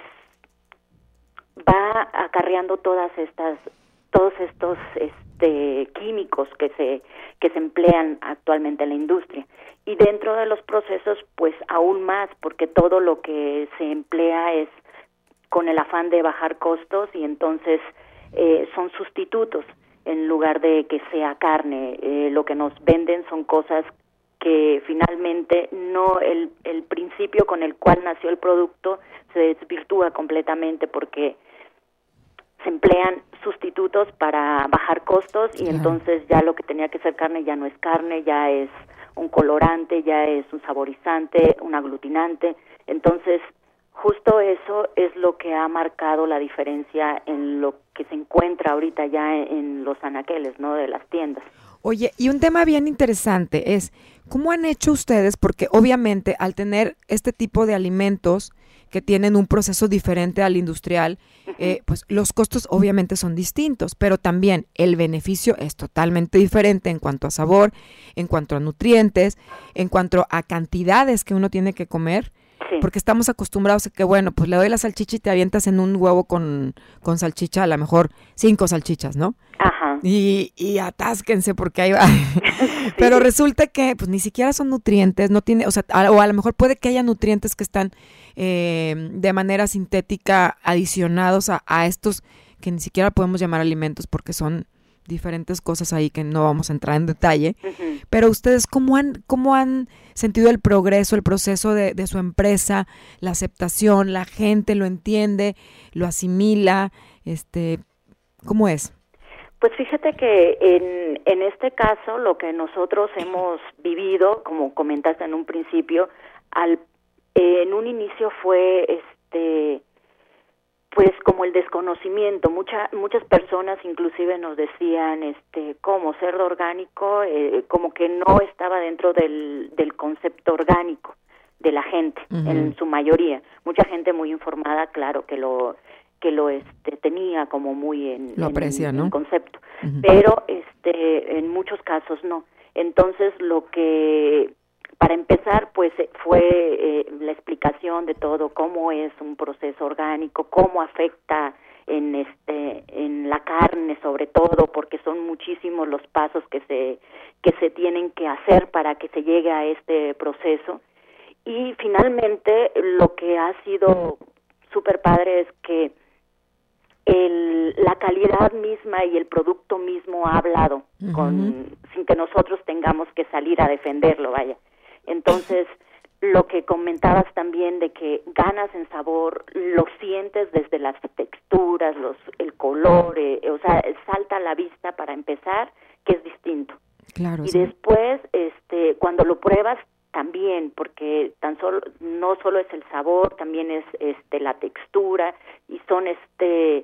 va acarreando todas estas, todos estos este, químicos que se que se emplean actualmente en la industria. Y dentro de los procesos, pues aún más, porque todo lo que se emplea es con el afán de bajar costos y entonces eh, son sustitutos. En lugar de que sea carne, eh, lo que nos venden son cosas que finalmente no, el, el principio con el cual nació el producto se desvirtúa completamente porque se emplean sustitutos para bajar costos y entonces ya lo que tenía que ser carne ya no es carne, ya es un colorante, ya es un saborizante, un aglutinante. Entonces, justo eso es lo que ha marcado la diferencia en lo que se encuentra ahorita ya en, en los anaqueles, ¿no?, de las tiendas. Oye, y un tema bien interesante es, ¿cómo han hecho ustedes? Porque obviamente al tener este tipo de alimentos que tienen un proceso diferente al industrial, uh-huh. eh, pues los costos obviamente son distintos, pero también el beneficio es totalmente diferente en cuanto a sabor, en cuanto a nutrientes, en cuanto a cantidades que uno tiene que comer. Sí. Porque estamos acostumbrados a que, bueno, pues le doy la salchicha y te avientas en un huevo con, con salchicha, a lo mejor cinco salchichas, ¿no? Ajá. y, y atásquense porque ahí va. Sí. Pero resulta que pues ni siquiera son nutrientes, no tiene, o sea, a, o a lo mejor puede que haya nutrientes que están eh, de manera sintética adicionados a, a estos que ni siquiera podemos llamar alimentos porque son diferentes cosas ahí que no vamos a entrar en detalle. Uh-huh. Pero ustedes, ¿cómo han, cómo han sentido el progreso, el proceso de, de su empresa, la aceptación, la gente lo entiende, lo asimila, este, ¿cómo es? Pues fíjate que en, en este caso lo que nosotros hemos vivido, como comentaste en un principio, al, eh, en un inicio fue este pues como el desconocimiento. Mucha, muchas personas inclusive nos decían este cómo cerdo orgánico, eh, como que no estaba dentro del, del concepto orgánico de la gente, uh-huh. en su mayoría. Mucha gente muy informada, claro, que lo que lo este tenía como muy en, lo aprecia, en, ¿no? en concepto, uh-huh. pero este en muchos casos no. Entonces lo que para empezar pues fue eh, la explicación de todo, cómo es un proceso orgánico, cómo afecta en este en la carne sobre todo, porque son muchísimos los pasos que se que se tienen que hacer para que se llegue a este proceso. Y finalmente lo que ha sido súper padre es que El, la calidad misma y el producto mismo ha hablado, uh-huh. con, sin que nosotros tengamos que salir a defenderlo, vaya. Entonces, lo que comentabas también de que ganas en sabor, lo sientes desde las texturas, los, el color, eh, o sea, salta a la vista para empezar, que es distinto. Claro, y sí. después, este, cuando lo pruebas, también, porque tan solo no solo es el sabor, también es este la textura y son este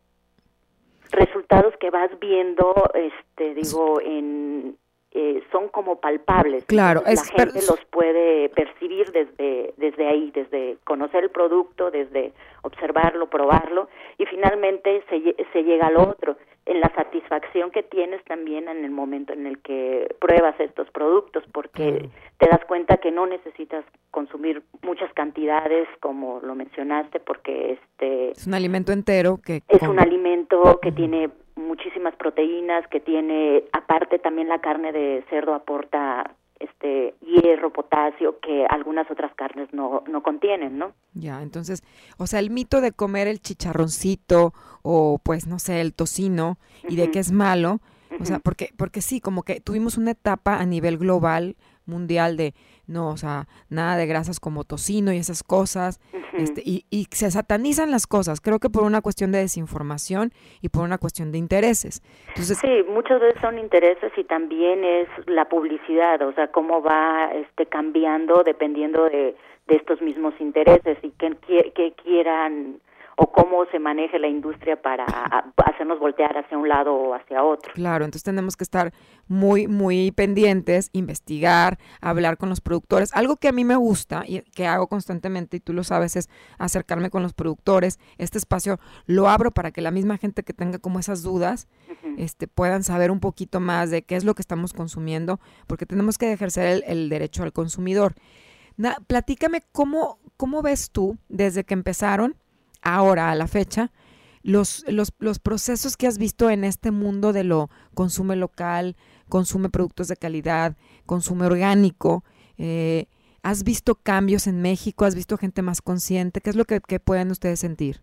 resultados que vas viendo, este digo en eh, son como palpables. Claro, entonces, es, la gente pero... los puede percibir desde desde ahí, desde conocer el producto, desde observarlo, probarlo y finalmente se se llega al otro, en la satisfacción que tienes también en el momento en el que pruebas estos productos, porque claro. te das cuenta que no necesitas consumir muchas cantidades, como lo mencionaste, porque este es un alimento entero que es con... un alimento que uh-huh. tiene muchísimas proteínas, que tiene aparte también la carne de cerdo aporta este hierro, potasio, que algunas otras carnes no no contienen, ¿no? Ya, entonces, o sea, el mito de comer el chicharroncito o pues no sé, el tocino y uh-huh. de que es malo, uh-huh. o sea, porque porque sí, como que tuvimos una etapa a nivel global, mundial de no, o sea, nada de grasas como tocino y esas cosas, uh-huh. este y y se satanizan las cosas, creo que por una cuestión de desinformación y por una cuestión de intereses. Entonces, sí, muchas veces son intereses y también es la publicidad, o sea, cómo va este cambiando dependiendo de de estos mismos intereses y que, que quieran o cómo se maneje la industria para hacernos voltear hacia un lado o hacia otro. Claro, entonces tenemos que estar muy, muy pendientes, investigar, hablar con los productores. Algo que a mí me gusta y que hago constantemente, y tú lo sabes, es acercarme con los productores. Este espacio lo abro para que la misma gente que tenga como esas dudas uh-huh. este, puedan saber un poquito más de qué es lo que estamos consumiendo, porque tenemos que ejercer el, el derecho al consumidor. Na, platícame cómo, cómo ves tú, desde que empezaron, ahora a la fecha, los, los, los procesos que has visto en este mundo de lo consume local, consume productos de calidad, consume orgánico. Eh, ¿Has visto cambios en México? ¿Has visto gente más consciente? ¿Qué es lo que, que pueden ustedes sentir?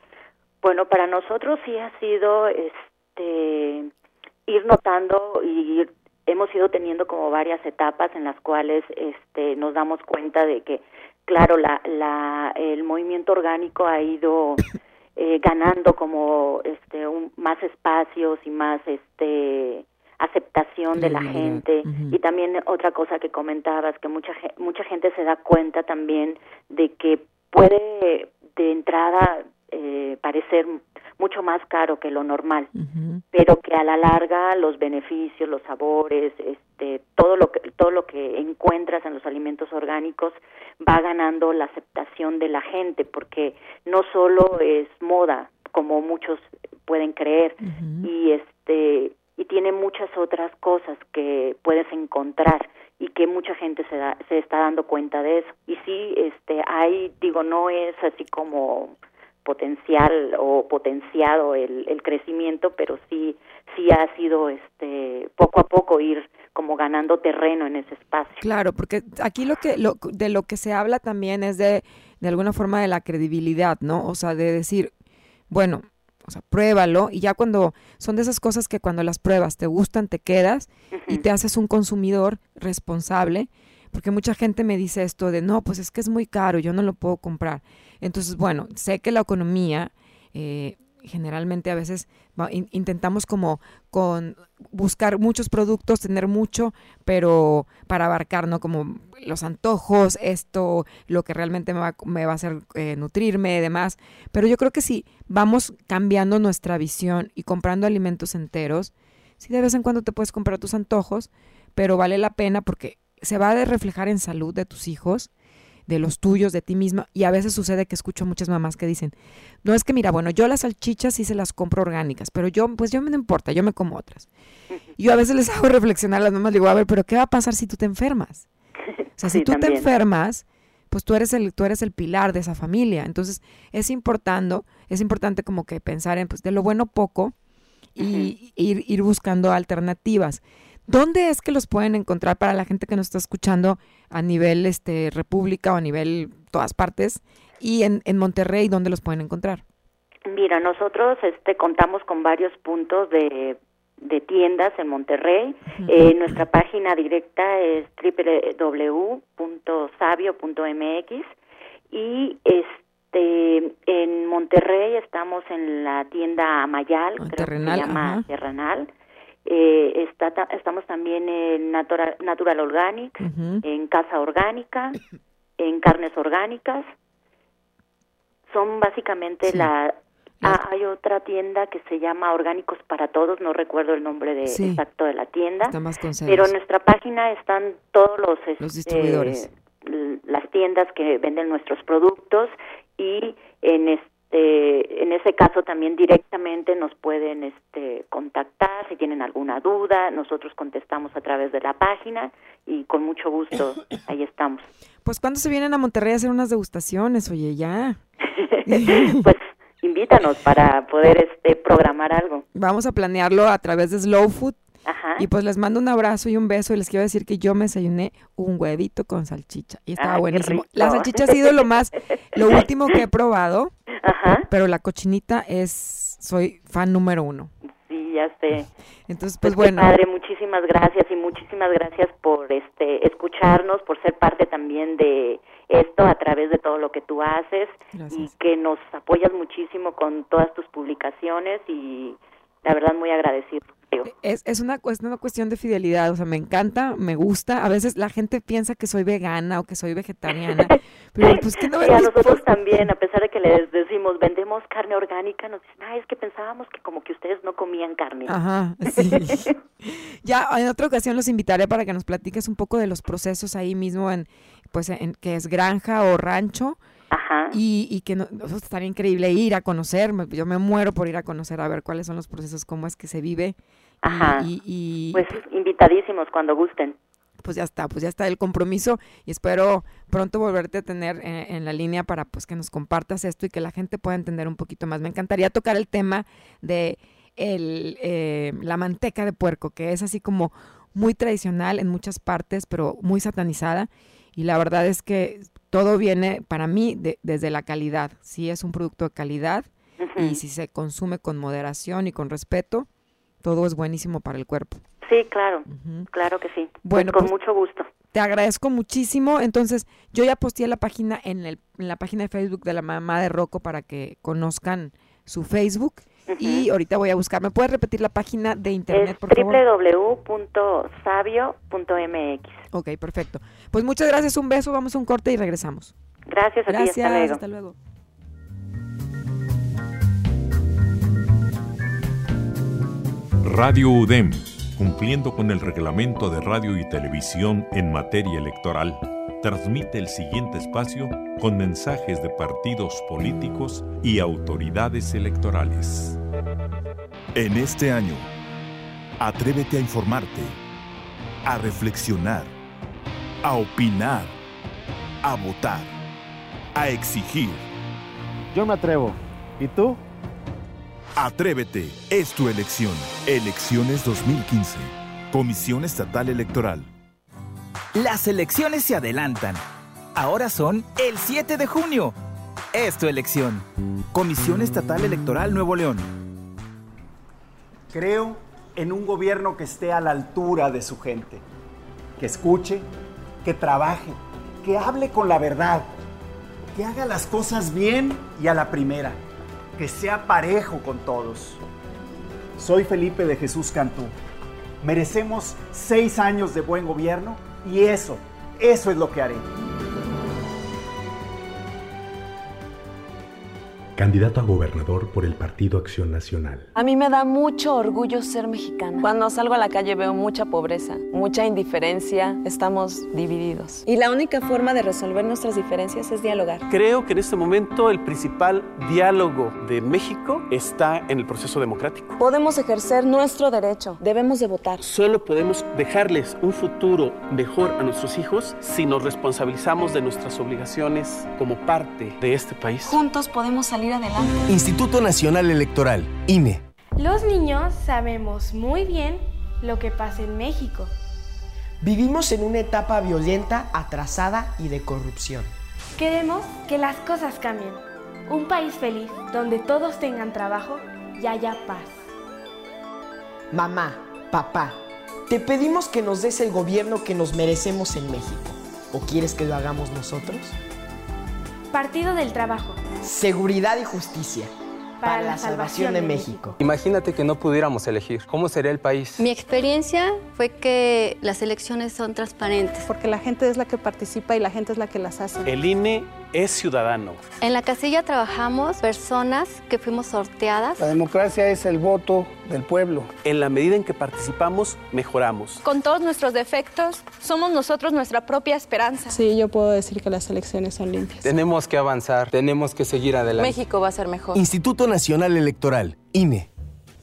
Bueno, para nosotros sí ha sido este ir notando y ir hemos ido teniendo como varias etapas en las cuales este nos damos cuenta de que claro la la el movimiento orgánico ha ido eh, ganando como este un, más espacios y más este aceptación de la gente uh-huh. y también otra cosa que comentabas que mucha mucha gente se da cuenta también de que puede de entrada eh, parecer mucho más caro que lo normal, uh-huh. pero que a la larga los beneficios, los sabores, este, todo lo que todo lo que encuentras en los alimentos orgánicos va ganando la aceptación de la gente, porque no solo es moda, como muchos pueden creer, uh-huh. y este y tiene muchas otras cosas que puedes encontrar y que mucha gente se da, se está dando cuenta de eso. Y sí, este, hay, digo, no es así como potencial o potenciado el, el crecimiento, pero sí sí ha sido este poco a poco ir como ganando terreno en ese espacio. Claro, porque aquí lo que lo, de lo que se habla también es de de alguna forma de la credibilidad, ¿no? O sea, de decir, bueno, o sea, pruébalo, y ya cuando son de esas cosas que cuando las pruebas te gustan, te quedas uh-huh. y te haces un consumidor responsable, porque mucha gente me dice esto de, no, pues es que es muy caro, yo no lo puedo comprar. Entonces, bueno, sé que la economía, eh, generalmente a veces va, in, intentamos como con buscar muchos productos, tener mucho, pero para abarcar, ¿no? Como los antojos, esto, lo que realmente me va, me va a hacer eh, nutrirme y demás. Pero yo creo que si vamos cambiando nuestra visión y comprando alimentos enteros, sí de vez en cuando te puedes comprar tus antojos, pero vale la pena porque se va a reflejar en salud de tus hijos, de los tuyos, de ti misma, y a veces sucede que escucho a muchas mamás que dicen, no, es que mira, bueno, yo las salchichas sí se las compro orgánicas, pero yo, pues yo me no importa, yo me como otras. Y yo a veces les hago reflexionar a las mamás, digo, a ver, pero ¿qué va a pasar si tú te enfermas? O sea, si sí, tú también. te enfermas, pues tú eres el, tú eres el pilar de esa familia. Entonces, es importante, es importante como que pensar en, pues, de lo bueno poco y uh-huh. ir, ir buscando alternativas. ¿Dónde es que los pueden encontrar para la gente que nos está escuchando a nivel este república o a nivel todas partes? Y en, en Monterrey, ¿dónde los pueden encontrar? Mira, nosotros este contamos con varios puntos de, de tiendas en Monterrey. Uh-huh. Eh, nuestra página directa es doble u doble u doble u punto sabio punto m x y este en Monterrey estamos en la tienda Amayal, oh, creo terrenal, que se llama ajá. Terrenal. Eh, está, ta, estamos también en Natural, Natural Organic, uh-huh. en Casa Orgánica, en Carnes Orgánicas. Son básicamente sí. la... Ah, hay otra tienda que se llama Orgánicos para Todos, no recuerdo el nombre de, sí. exacto de la tienda. Está más con pero en nuestra página están todos los, los este, distribuidores. Las tiendas que venden nuestros productos y en este en ese caso también directamente nos pueden este contactar si tienen alguna duda, nosotros contestamos a través de la página y con mucho gusto ahí estamos. Pues ¿cuándo se vienen a Monterrey a hacer unas degustaciones? Oye, ya. Pues invítanos para poder este programar algo. Vamos a planearlo a través de Slow Food. Ajá. Y pues les mando un abrazo y un beso y les quiero decir que yo me desayuné un huevito con salchicha y estaba ah, buenísimo. La salchicha ha sido lo más, lo último que he probado, Ajá. pero la cochinita es, soy fan número uno. Sí, ya sé. Entonces, pues, pues bueno. Padre, muchísimas gracias y muchísimas gracias por este escucharnos, por ser parte también de esto a través de todo lo que tú haces. Gracias. Y que nos apoyas muchísimo con todas tus publicaciones y la verdad muy agradecido. Es, es, una, es una cuestión de fidelidad, o sea, me encanta, me gusta. A veces la gente piensa que soy vegana o que soy vegetariana, pero pues que no sí, a nosotros también, a pesar de que les decimos, vendemos carne orgánica, nos dicen, ah, es que pensábamos que como que ustedes no comían carne. Ajá, sí. Ya en otra ocasión los invitaré para que nos platiques un poco de los procesos ahí mismo en, pues, en que es granja o rancho. Ajá. Y, y que no, eso estaría increíble ir a conocer, yo me muero por ir a conocer a ver cuáles son los procesos, cómo es que se vive. Ajá. Y, y, pues invitadísimos cuando gusten. Pues ya está, pues ya está el compromiso y espero pronto volverte a tener en, en la línea para pues que nos compartas esto y que la gente pueda entender un poquito más. Me encantaría tocar el tema de el, eh, la manteca de puerco, que es así como muy tradicional en muchas partes, pero muy satanizada. Y la verdad es que todo viene para mí de, desde la calidad. Si es un producto de calidad uh-huh. y si se consume con moderación y con respeto, todo es buenísimo para el cuerpo. Sí, claro, uh-huh. claro que sí. Bueno, pues con pues, mucho gusto. Te agradezco muchísimo. Entonces, yo ya posteé la página en, el, en la página de Facebook de la mamá de Rocco para que conozcan su Facebook. Uh-huh. Y ahorita voy a buscar. ¿Me puedes repetir la página de internet, es por favor? doble u doble u doble u punto sabio punto m x. Ok, perfecto. Pues muchas gracias, un beso, vamos a un corte y regresamos. Gracias a gracias, ti, hasta luego. Hasta luego. Radio U D E M, cumpliendo con el reglamento de radio y televisión en materia electoral, transmite el siguiente espacio con mensajes de partidos políticos y autoridades electorales. En este año, atrévete a informarte, a reflexionar, a opinar, a votar, a exigir. Yo me atrevo. ¿Y tú? Atrévete, es tu elección. Elecciones dos mil quince. Comisión Estatal Electoral. Las elecciones se adelantan. Ahora son el siete de junio. Es tu elección. Comisión Estatal Electoral Nuevo León. Creo en un gobierno que esté a la altura de su gente. Que escuche, que trabaje, que hable con la verdad, que haga las cosas bien y a la primera, que sea parejo con todos. Soy Felipe de Jesús Cantú. Merecemos seis años de buen gobierno y eso, eso es lo que haré. Candidato a gobernador por el Partido Acción Nacional. A mí me da mucho orgullo ser mexicana. Cuando salgo a la calle veo mucha pobreza, mucha indiferencia, estamos divididos. Y la única forma de resolver nuestras diferencias es dialogar. Creo que en este momento el principal diálogo de México está en el proceso democrático. Podemos ejercer nuestro derecho, debemos de votar. Solo podemos dejarles un futuro mejor a nuestros hijos si nos responsabilizamos de nuestras obligaciones como parte de este país. Juntos podemos salir adelante. Instituto Nacional Electoral, I N E. Los niños sabemos muy bien lo que pasa en México. Vivimos en una etapa violenta, atrasada y de corrupción. Queremos que las cosas cambien. Un país feliz, donde todos tengan trabajo y haya paz. Mamá, papá, te pedimos que nos des el gobierno que nos merecemos en México. ¿O quieres que lo hagamos nosotros? Partido del Trabajo. Seguridad y justicia. Para, para la, la salvación, salvación de, de México. México. Imagínate que no pudiéramos elegir. ¿Cómo sería el país? Mi experiencia fue que las elecciones son transparentes. Porque la gente es la que participa y la gente es la que las hace. El I N E es ciudadano. En la casilla trabajamos personas que fuimos sorteadas. La democracia es el voto del pueblo. En la medida en que participamos, mejoramos. Con todos nuestros defectos, somos nosotros nuestra propia esperanza. Sí, yo puedo decir que las elecciones son limpias. Tenemos que avanzar, tenemos que seguir adelante. México va a ser mejor. Instituto Nacional Electoral, I N E.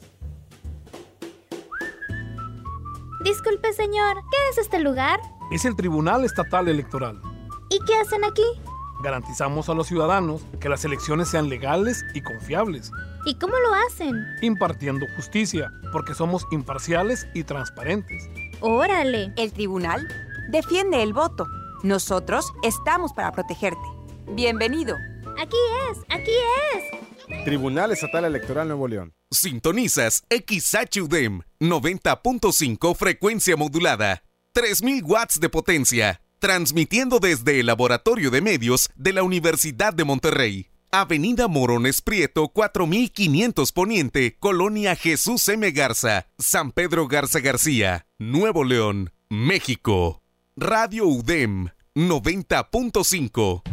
Disculpe, señor, ¿qué es este lugar? Es el Tribunal Estatal Electoral. ¿Y qué hacen aquí? Garantizamos a los ciudadanos que las elecciones sean legales y confiables. ¿Y cómo lo hacen? Impartiendo justicia, porque somos imparciales y transparentes. ¡Órale! El tribunal defiende el voto. Nosotros estamos para protegerte. Bienvenido. Aquí es, aquí es. Tribunal Estatal Electoral Nuevo León. Sintonizas X H U D E M noventa punto cinco frecuencia modulada. tres mil watts de potencia. Transmitiendo desde el Laboratorio de Medios de la Universidad de Monterrey. Avenida Morones Prieto, cuatro mil quinientos Poniente, Colonia Jesús M. Garza, San Pedro Garza García, Nuevo León, México. Radio U D E M noventa punto cinco.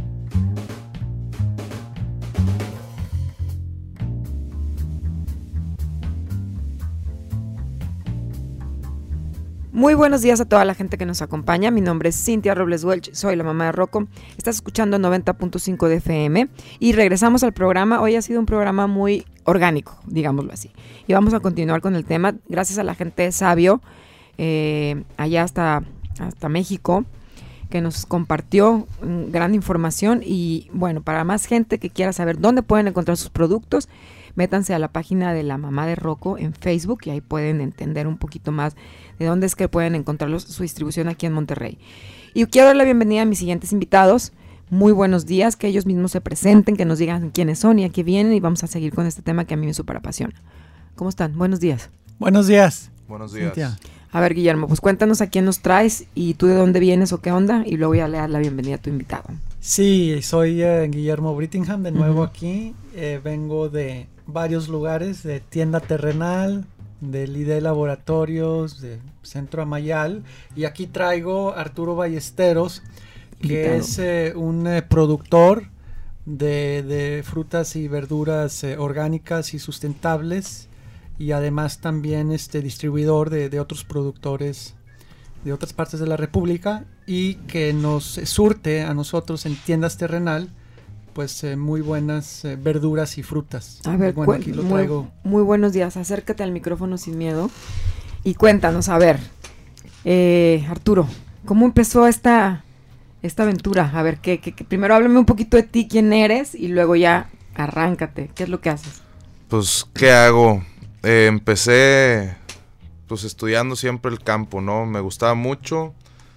Muy buenos días a toda la gente que nos acompaña. Mi nombre es Cintia Robles Welch, soy la mamá de Rocco. Estás escuchando noventa punto cinco de F M y regresamos al programa. Hoy ha sido un programa muy orgánico, digámoslo así. Y vamos a continuar con el tema gracias a la gente de Sabio, eh, allá hasta, hasta México, que nos compartió gran información. Y bueno, para más gente que quiera saber dónde pueden encontrar sus productos, métanse a la página de la mamá de Rocco en Facebook y ahí pueden entender un poquito más de dónde es que pueden encontrar su distribución aquí en Monterrey. Y quiero dar la bienvenida a mis siguientes invitados. Muy buenos días, que ellos mismos se presenten, que nos digan quiénes son y a qué vienen, y vamos a seguir con este tema que a mí me súper apasiona. ¿Cómo están? Buenos días. Buenos días. Buenos días. Cintia. A ver, Guillermo, pues cuéntanos a quién nos traes y tú de dónde vienes o qué onda, y luego voy a dar la bienvenida a tu invitado. Sí, soy uh, Guillermo Brittingham, de nuevo uh-huh. aquí. Eh, vengo de varios lugares, de Tienda Terrenal, del I D E Laboratorios, de Centro Amayal, y aquí traigo a Arturo Ballesteros, que Invitado. es eh, un eh, productor de, de frutas y verduras eh, orgánicas y sustentables, y además también este distribuidor de, de otros productores de otras partes de la República, y que nos eh, surte a nosotros en Tiendas Terrenal pues eh, muy buenas eh, verduras y frutas. A ver, bueno, cu- aquí lo muy, traigo. Muy buenos días, acércate al micrófono sin miedo y cuéntanos, a ver, eh, Arturo, ¿cómo empezó esta, esta aventura? A ver, que, que, que primero háblame un poquito de ti, quién eres, y luego ya arráncate. ¿Qué es lo que haces? Pues, ¿qué hago? Eh, empecé, pues, estudiando siempre el campo, ¿no? Me gustaba mucho.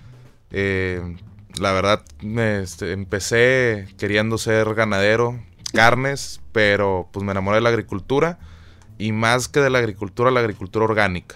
Eh, la verdad, me, este, empecé queriendo ser ganadero, carnes, pero pues me enamoré de la agricultura. Y más que de la agricultura, la agricultura orgánica.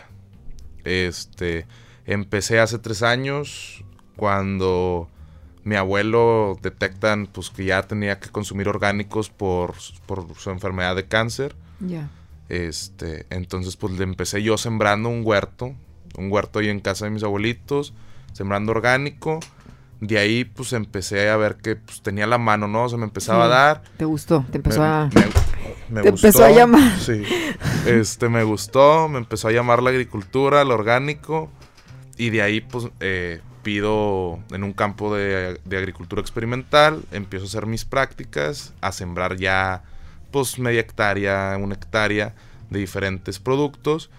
Este, empecé hace tres años cuando mi abuelo detectan pues que ya tenía que consumir orgánicos por, por su enfermedad de cáncer. Ya. Yeah. Este, entonces pues le empecé yo sembrando un huerto, un huerto ahí en casa de mis abuelitos, sembrando orgánico. De ahí pues empecé a ver que pues tenía la mano, ¿no? O sea, me empezaba sí. a dar. ¿Te gustó? ¿Te empezó me, a...? Me, me ¿Te gustó, empezó a llamar? Sí. Este, me gustó, me empezó a llamar la agricultura, lo orgánico. Y de ahí pues eh, pido en un campo de, de agricultura experimental, empiezo a hacer mis prácticas, a sembrar ya pues media hectárea, una hectárea de diferentes productos.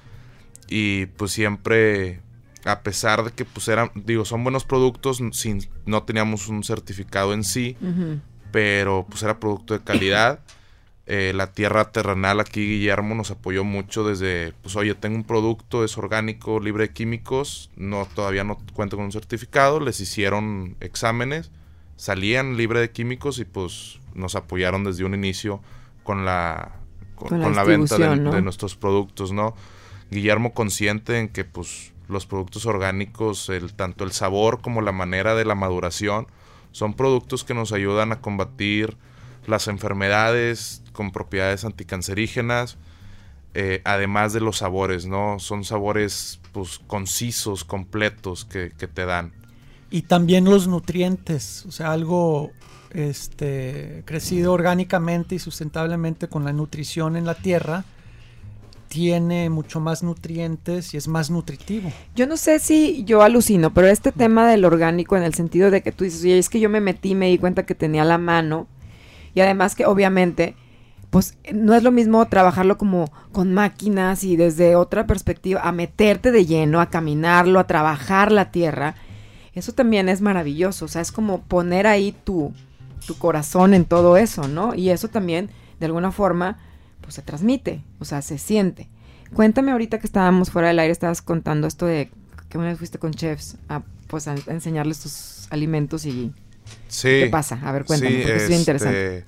Y pues siempre... a pesar de que pues eran, digo, son buenos productos, sin, no teníamos un certificado en sí, uh-huh. pero pues era producto de calidad. Eh, la tierra terrenal aquí, Guillermo, nos apoyó mucho desde, pues oye, tengo un producto, es orgánico, libre de químicos, no todavía no cuento con un certificado, les hicieron exámenes, salían libre de químicos y pues nos apoyaron desde un inicio con la, con, con la, con la venta de, ¿no? de nuestros productos, ¿no? Guillermo consciente en que pues los productos orgánicos, el, tanto el sabor como la manera de la maduración, son productos que nos ayudan a combatir las enfermedades con propiedades anticancerígenas, eh, además de los sabores, ¿no? Son sabores pues concisos, completos que, que te dan. Y también los nutrientes, o sea, algo este, crecido orgánicamente y sustentablemente con la nutrición en la tierra, tiene mucho más nutrientes y es más nutritivo. Yo no sé si yo alucino, pero este tema del orgánico en el sentido de que tú dices, oye, es que yo me metí, me di cuenta que tenía la mano y además que obviamente, pues no es lo mismo trabajarlo como con máquinas y desde otra perspectiva, a meterte de lleno, a caminarlo, a trabajar la tierra. Eso también es maravilloso, o sea, es como poner ahí tu, tu corazón en todo eso, ¿no? Y eso también, de alguna forma, pues se transmite, o sea, se siente. Cuéntame ahorita que estábamos fuera del aire, estabas contando esto de que una vez fuiste con chefs a, pues, a enseñarles tus alimentos y sí, ¿qué pasa? A ver, cuéntame, sí, porque este, es bien interesante.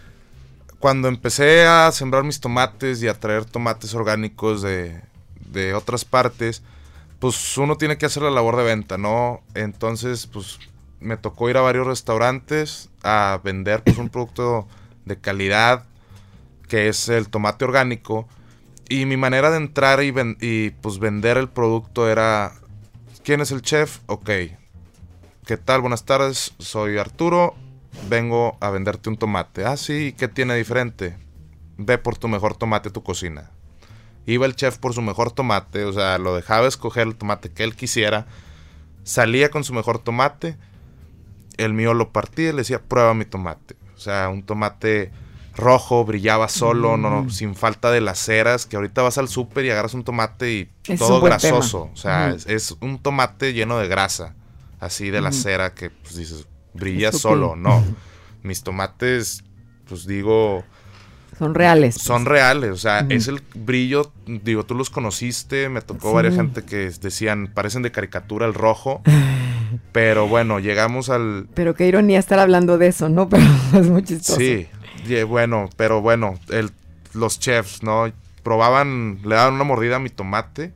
Cuando empecé a sembrar mis tomates y a traer tomates orgánicos de, de otras partes, pues uno tiene que hacer la labor de venta, ¿no? Entonces, pues me tocó ir a varios restaurantes a vender pues un producto de calidad, que es el tomate orgánico, y mi manera de entrar y, ven- y pues vender el producto era, ¿quién es el chef? Ok, ¿qué tal? Buenas tardes, soy Arturo, vengo a venderte un tomate. Ah, sí, ¿qué tiene diferente? Ve por tu mejor tomate a tu cocina. Iba el chef por su mejor tomate, o sea, lo dejaba escoger el tomate que él quisiera, salía con su mejor tomate, el mío lo partía y le decía, prueba mi tomate. O sea, un tomate rojo, brillaba solo, mm. no, sin falta de las ceras, que ahorita vas al súper y agarras un tomate y es todo grasoso. Tema. O sea, mm. es, es un tomate lleno de grasa, así de mm. la cera que pues dices, brilla es solo. No, mis tomates, pues digo... Son reales. Son pues. reales, o sea, mm. es el brillo, digo, tú los conociste, me tocó sí. varias gente que decían, parecen de caricatura el rojo, pero bueno, llegamos al... Pero qué ironía estar hablando de eso, ¿no? Pero es muy chistoso. Sí, yeah, bueno, pero bueno, el, los chefs, ¿no? Probaban, le daban una mordida a mi tomate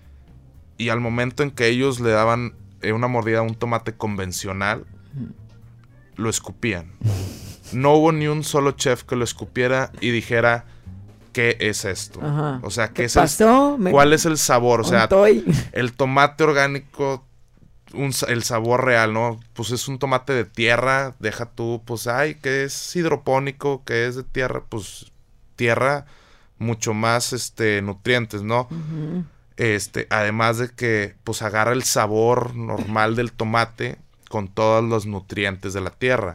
y al momento en que ellos le daban eh, una mordida a un tomate convencional, lo escupían. No hubo ni un solo chef que lo escupiera y dijera, ¿qué es esto? Ajá. O sea, ¿qué, ¿Qué es pasó? el, Me... ¿cuál es el sabor? O sea, Ontoy. el tomate orgánico, un, el sabor real, ¿no? Pues es un tomate de tierra, deja tú, pues, ay, que es hidropónico, que es de tierra, pues, tierra, mucho más, este, nutrientes, ¿no? Uh-huh. Este, además de que, pues, agarra el sabor normal del tomate con todos los nutrientes de la tierra.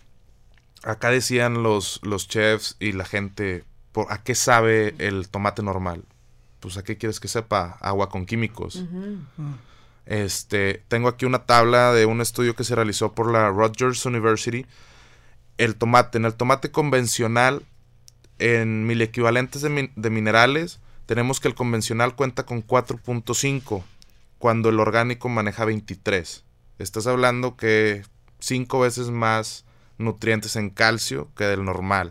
Acá decían los, los chefs y la gente, ¿por, ¿a qué sabe el tomate normal? Pues, ¿a qué quieres que sepa? Agua con químicos. Uh-huh. Este, tengo aquí una tabla de un estudio que se realizó por la Rutgers University. El tomate, en el tomate convencional, en miliequivalentes de, min- de minerales, tenemos que el convencional cuenta con cuatro punto cinco, cuando el orgánico maneja veintitrés. Estás hablando que cinco veces más nutrientes en calcio que del normal.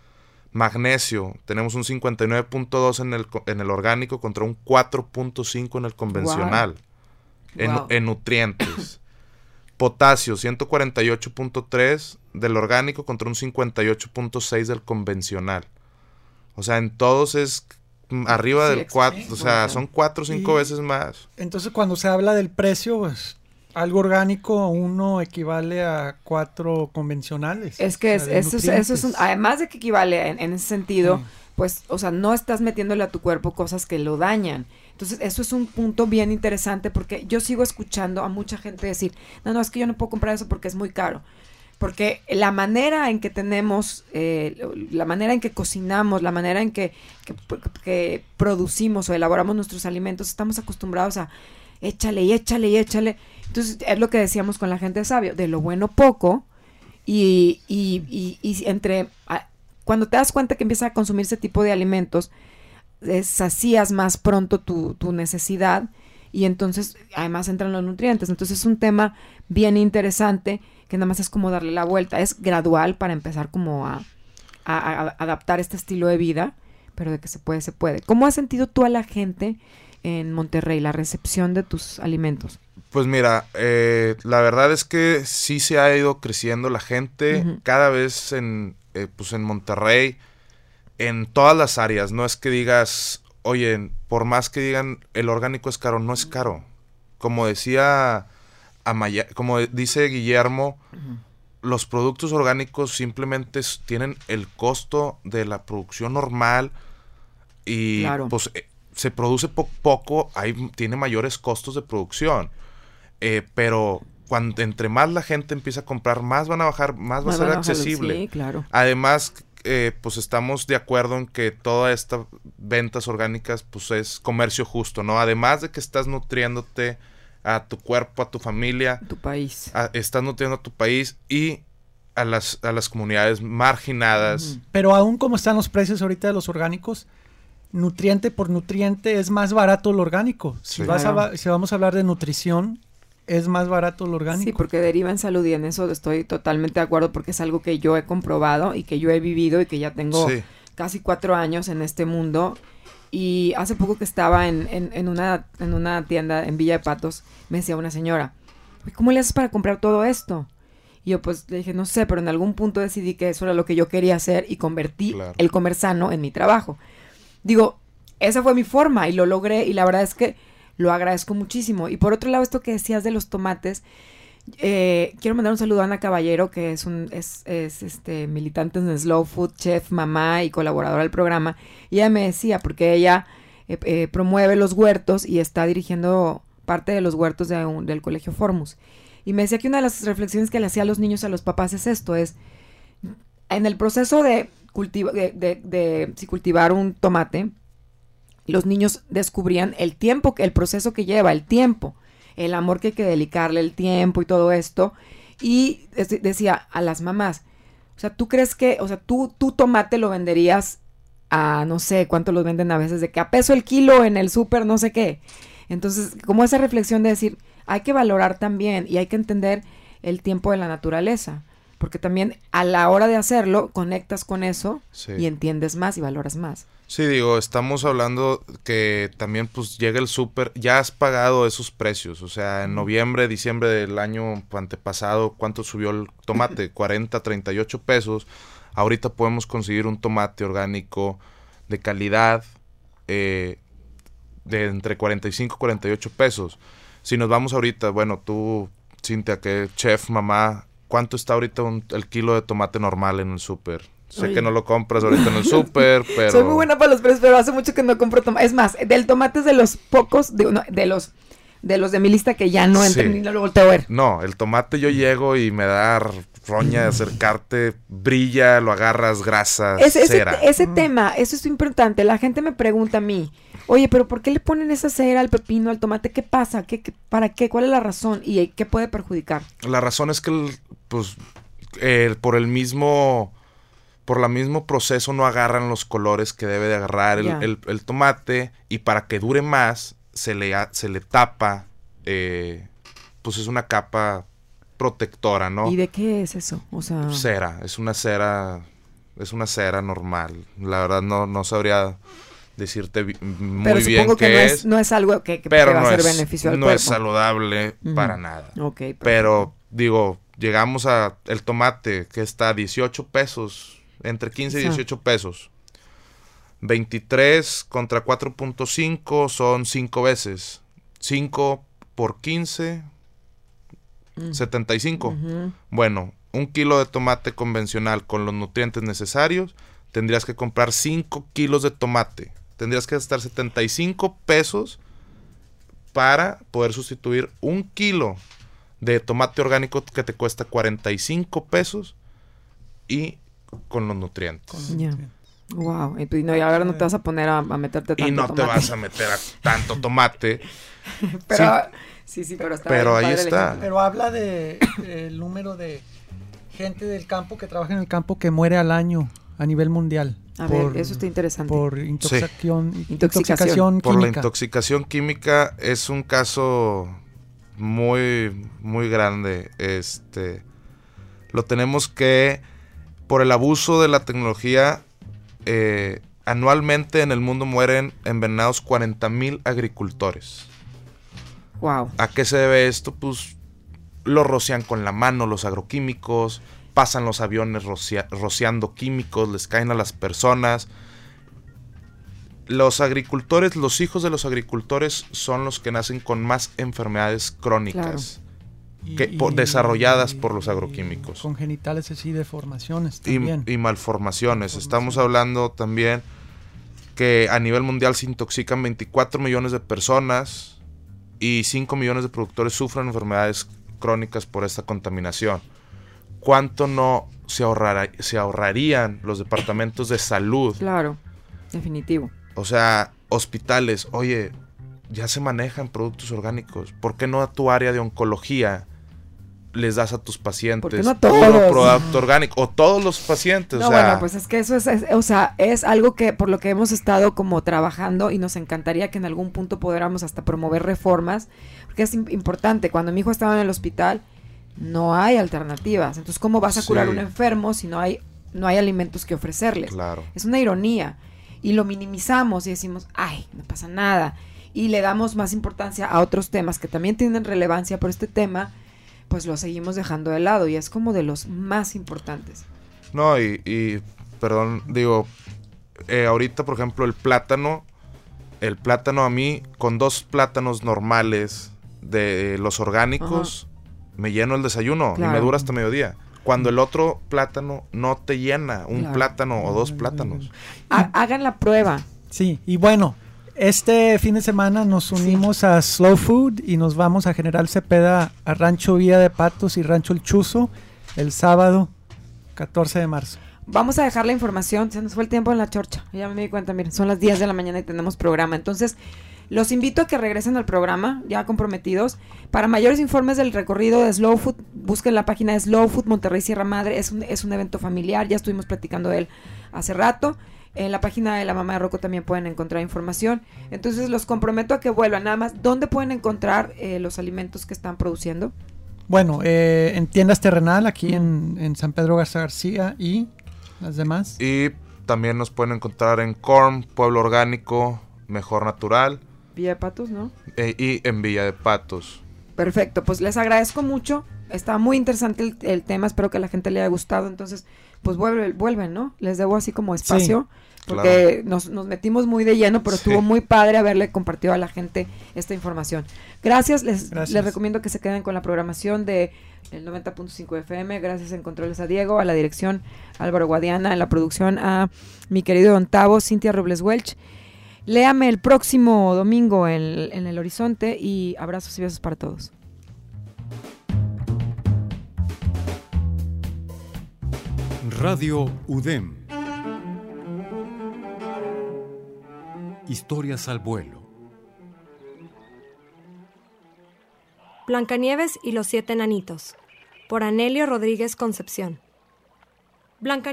Magnesio, tenemos un cincuenta y nueve punto dos en el, en el orgánico contra un cuatro punto cinco en el convencional. Wow. En, wow. en nutrientes. Potasio, ciento cuarenta y ocho punto tres del orgánico contra un cincuenta y ocho punto seis del convencional. O sea, en todos es arriba sí, del cuatro, o sea, son cuatro o cinco veces más. Entonces, cuando se habla del precio, pues algo orgánico, uno equivale a cuatro convencionales. Es que es, eso, es, eso es un, además de que equivale en, en ese sentido, sí. pues, o sea, no estás metiéndole a tu cuerpo cosas que lo dañan. Entonces, eso es un punto bien interesante porque yo sigo escuchando a mucha gente decir, no, no, es que yo no puedo comprar eso porque es muy caro. Porque la manera en que tenemos, eh, la manera en que cocinamos, la manera en que, que, que producimos o elaboramos nuestros alimentos, estamos acostumbrados a échale y échale y échale. Entonces, es lo que decíamos con la gente sabio, de lo bueno poco, y, y, y, y entre, a, cuando te das cuenta que empiezas a consumir ese tipo de alimentos, eh, sacías más pronto tu, tu necesidad, y entonces además entran los nutrientes. Entonces es un tema bien interesante, que nada más es como darle la vuelta, es gradual para empezar como a, a, a adaptar este estilo de vida, pero de que se puede, se puede. ¿Cómo has sentido tú a la gente en Monterrey, la recepción de tus alimentos? Pues mira, eh, la verdad es que sí se ha ido creciendo la gente, uh-huh. cada vez en, eh, pues en Monterrey, en todas las áreas. No es que digas, oye, por más que digan el orgánico es caro, no es caro. Como decía Amaya, como dice Guillermo, uh-huh. los productos orgánicos simplemente tienen el costo de la producción normal y claro. pues eh, se produce po- poco, hay, tiene mayores costos de producción. Eh, pero cuando entre más la gente empieza a comprar, más van a bajar, más, más va a ser accesible. Sí, claro. Además, eh, pues estamos de acuerdo en que toda esta ventas orgánicas, pues es comercio justo, ¿no? Además de que estás nutriéndote a tu cuerpo, a tu familia, tu país, a, estás nutriendo a tu país y a las a las comunidades marginadas. Uh-huh. Pero aún como están los precios ahorita de los orgánicos, nutriente por nutriente es más barato el orgánico. Si sí. vas a, si vamos a hablar de nutrición, es más barato lo orgánico. Sí, porque deriva en salud y en eso estoy totalmente de acuerdo porque es algo que yo he comprobado y que yo he vivido y que ya tengo sí. casi cuatro años en este mundo. Y hace poco que estaba en, en, en, una, en una tienda en Villa de Patos, me decía una señora, ¿cómo le haces para comprar todo esto? Y yo pues le dije, no sé, pero en algún punto decidí que eso era lo que yo quería hacer y convertí claro. el comer sano en mi trabajo. Digo, esa fue mi forma y lo logré y la verdad es que lo agradezco muchísimo. Y por otro lado, esto que decías de los tomates, eh, quiero mandar un saludo a Ana Caballero, que es un es, es este militante en Slow Food, chef, mamá y colaboradora del programa. Y ella me decía, porque ella eh, eh, promueve los huertos y está dirigiendo parte de los huertos de un, del Colegio Formus. Y me decía que una de las reflexiones que le hacía a los niños, a los papás, es esto, es en el proceso de, cultiva, de, de, de si cultivar un tomate, los niños descubrían el tiempo, el proceso que lleva, el tiempo, el amor que hay que dedicarle, el tiempo y todo esto. Y decía a las mamás, o sea, ¿tú crees que, o sea, tú, tu tomate lo venderías a, no sé, cuánto los venden a veces, de que a peso el kilo en el súper, no sé qué? Entonces, como esa reflexión de decir, hay que valorar también y hay que entender el tiempo de la naturaleza. Porque también a la hora de hacerlo, conectas con eso sí. y entiendes más y valoras más. Sí, digo, estamos hablando que también pues llega el súper, ya has pagado esos precios, o sea, en noviembre, diciembre del año antepasado, ¿cuánto subió el tomate? cuarenta, treinta y ocho pesos. Ahorita podemos conseguir un tomate orgánico de calidad eh, de entre cuarenta y cinco y cuarenta y ocho pesos. Si nos vamos ahorita, bueno, tú, Cintia, que chef, mamá, ¿cuánto está ahorita un, el kilo de tomate normal en el súper? Sé Oye. que no lo compras ahorita en el súper, pero... Soy muy buena para los precios, pero hace mucho que no compro tomate. Es más, del tomate es de los pocos, de, no, de los de los de mi lista que ya no entran sí. ni lo volteo a ver. No, el tomate yo llego y me da roña de acercarte, brilla, lo agarras, grasa, ese, cera. Ese, ese mm. tema, eso es importante. La gente me pregunta a mí, oye, pero ¿por qué le ponen esa cera al pepino, al tomate? ¿Qué pasa? ¿Qué, qué, ¿Para qué? ¿Cuál es la razón? ¿Y qué puede perjudicar? La razón es que, el, pues, eh, por el mismo... por el mismo proceso no agarran los colores que debe de agarrar el, el, el tomate, y para que dure más se le, se le tapa, eh, pues es una capa protectora, ¿no? ¿Y de qué es eso? O sea... Cera, es una cera, es una cera normal. La verdad no, no sabría decirte muy pero bien qué que no es. es. No es algo que, que pero te va no a hacer es, beneficio al no cuerpo. es saludable uh-huh. para nada. Okay, pero digo, llegamos a el tomate que está a dieciocho pesos, entre quince y dieciocho pesos. veintitrés contra cuatro punto cinco son cinco veces. cinco por quince, mm. setenta y cinco. Uh-huh. Bueno, un kilo de tomate convencional con los nutrientes necesarios, tendrías que comprar cinco kilos de tomate. Tendrías que gastar setenta y cinco pesos para poder sustituir un kilo de tomate orgánico que te cuesta cuarenta y cinco pesos y con los nutrientes. Yeah. Wow, y, y, no, y ahora no te vas a poner a, a meterte tanto y no tomate. te vas a meter a tanto tomate. pero sí, sí, sí, pero está pero ahí está. Pero habla de eh, el número de gente del campo que trabaja en el campo que muere al año a nivel mundial. A por, ver, eso está interesante. Por intoxicación, sí. intoxicación por química. La intoxicación química es un caso muy, muy grande. Este, lo tenemos que, por el abuso de la tecnología, eh, anualmente en el mundo mueren envenenados cuarenta mil agricultores. Wow. ¿A qué se debe esto? Pues lo rocian con la mano los agroquímicos, pasan los aviones rocia- rociando químicos, les caen a las personas. Los agricultores, los hijos de los agricultores son los que nacen con más enfermedades crónicas. Claro. Que, y, por, desarrolladas y, por los agroquímicos. Congenitales así, deformaciones también. Y, y malformaciones. Estamos hablando también que a nivel mundial se intoxican veinticuatro millones de personas y cinco millones de productores sufren enfermedades crónicas por esta contaminación. ¿Cuánto no se, ahorrara, se ahorrarían los departamentos de salud? Claro, definitivo. O sea, hospitales, oye, ya se manejan productos orgánicos. ¿Por qué no a tu área de oncología les das a tus pacientes? ¿Por qué no a todos? Producto orgánico, o todos los pacientes. No, o sea, bueno, pues es que eso es, es, o sea, es algo que por lo que hemos estado como trabajando y nos encantaría que en algún punto pudiéramos hasta promover reformas, porque es importante. Cuando mi hijo estaba en el hospital, no hay alternativas. Entonces, ¿cómo vas a curar a sí. un enfermo si no hay, no hay alimentos que ofrecerles? Claro. Es una ironía. Y lo minimizamos y decimos, ay, no pasa nada. Y le damos más importancia a otros temas que también tienen relevancia, pero este tema, pues lo seguimos dejando de lado y es como de los más importantes. No, y, y perdón, digo, eh, ahorita, por ejemplo, el plátano, el plátano a mí, con dos plátanos normales de los orgánicos, ajá, me lleno el desayuno, claro, y me dura hasta mediodía. Cuando el otro plátano no te llena, un claro. plátano o dos plátanos. Ha, hagan la prueba. Sí, y bueno, este fin de semana nos unimos sí. a Slow Food y nos vamos a General Cepeda a Rancho Villa de Patos y Rancho El Chuzo el sábado catorce de marzo. Vamos a dejar la información, se nos fue el tiempo en la chorcha, ya me di cuenta, miren, son las diez de la mañana y tenemos programa, entonces los invito a que regresen al programa, ya comprometidos. Para mayores informes del recorrido de Slow Food, busquen la página de Slow Food Monterrey Sierra Madre, es un, es un evento familiar, ya estuvimos platicando de él hace rato. En la página de la mamá de Rocco también pueden encontrar información. Entonces los comprometo a que vuelvan. Nada más, ¿dónde pueden encontrar eh, los alimentos que están produciendo? Bueno, eh, en Tiendas Terrenal, aquí en, en San Pedro Garza García y las demás. Y también nos pueden encontrar en Corm, Pueblo Orgánico, Mejor Natural. Villa de Patos, ¿no? Eh, y en Villa de Patos. Perfecto, pues les agradezco mucho. Está muy interesante el, el tema, espero que a la gente le haya gustado. Entonces, pues vuelven, vuelven, ¿no? Les debo así como espacio, sí, porque claro. nos, nos metimos muy de lleno, pero sí. estuvo muy padre haberle compartido a la gente esta información. Gracias, les, Gracias. les recomiendo que se queden con la programación de el noventa punto cinco F M. Gracias en controles a Diego, a la dirección Álvaro Guadiana, en la producción a mi querido Don Tavo, Cintia Robles Welch. Léame el próximo domingo en, en El Horizonte y abrazos y besos para todos. Radio U D E M. Historias al vuelo. Blancanieves y los siete enanitos, por Anelio Rodríguez Concepción. Blanca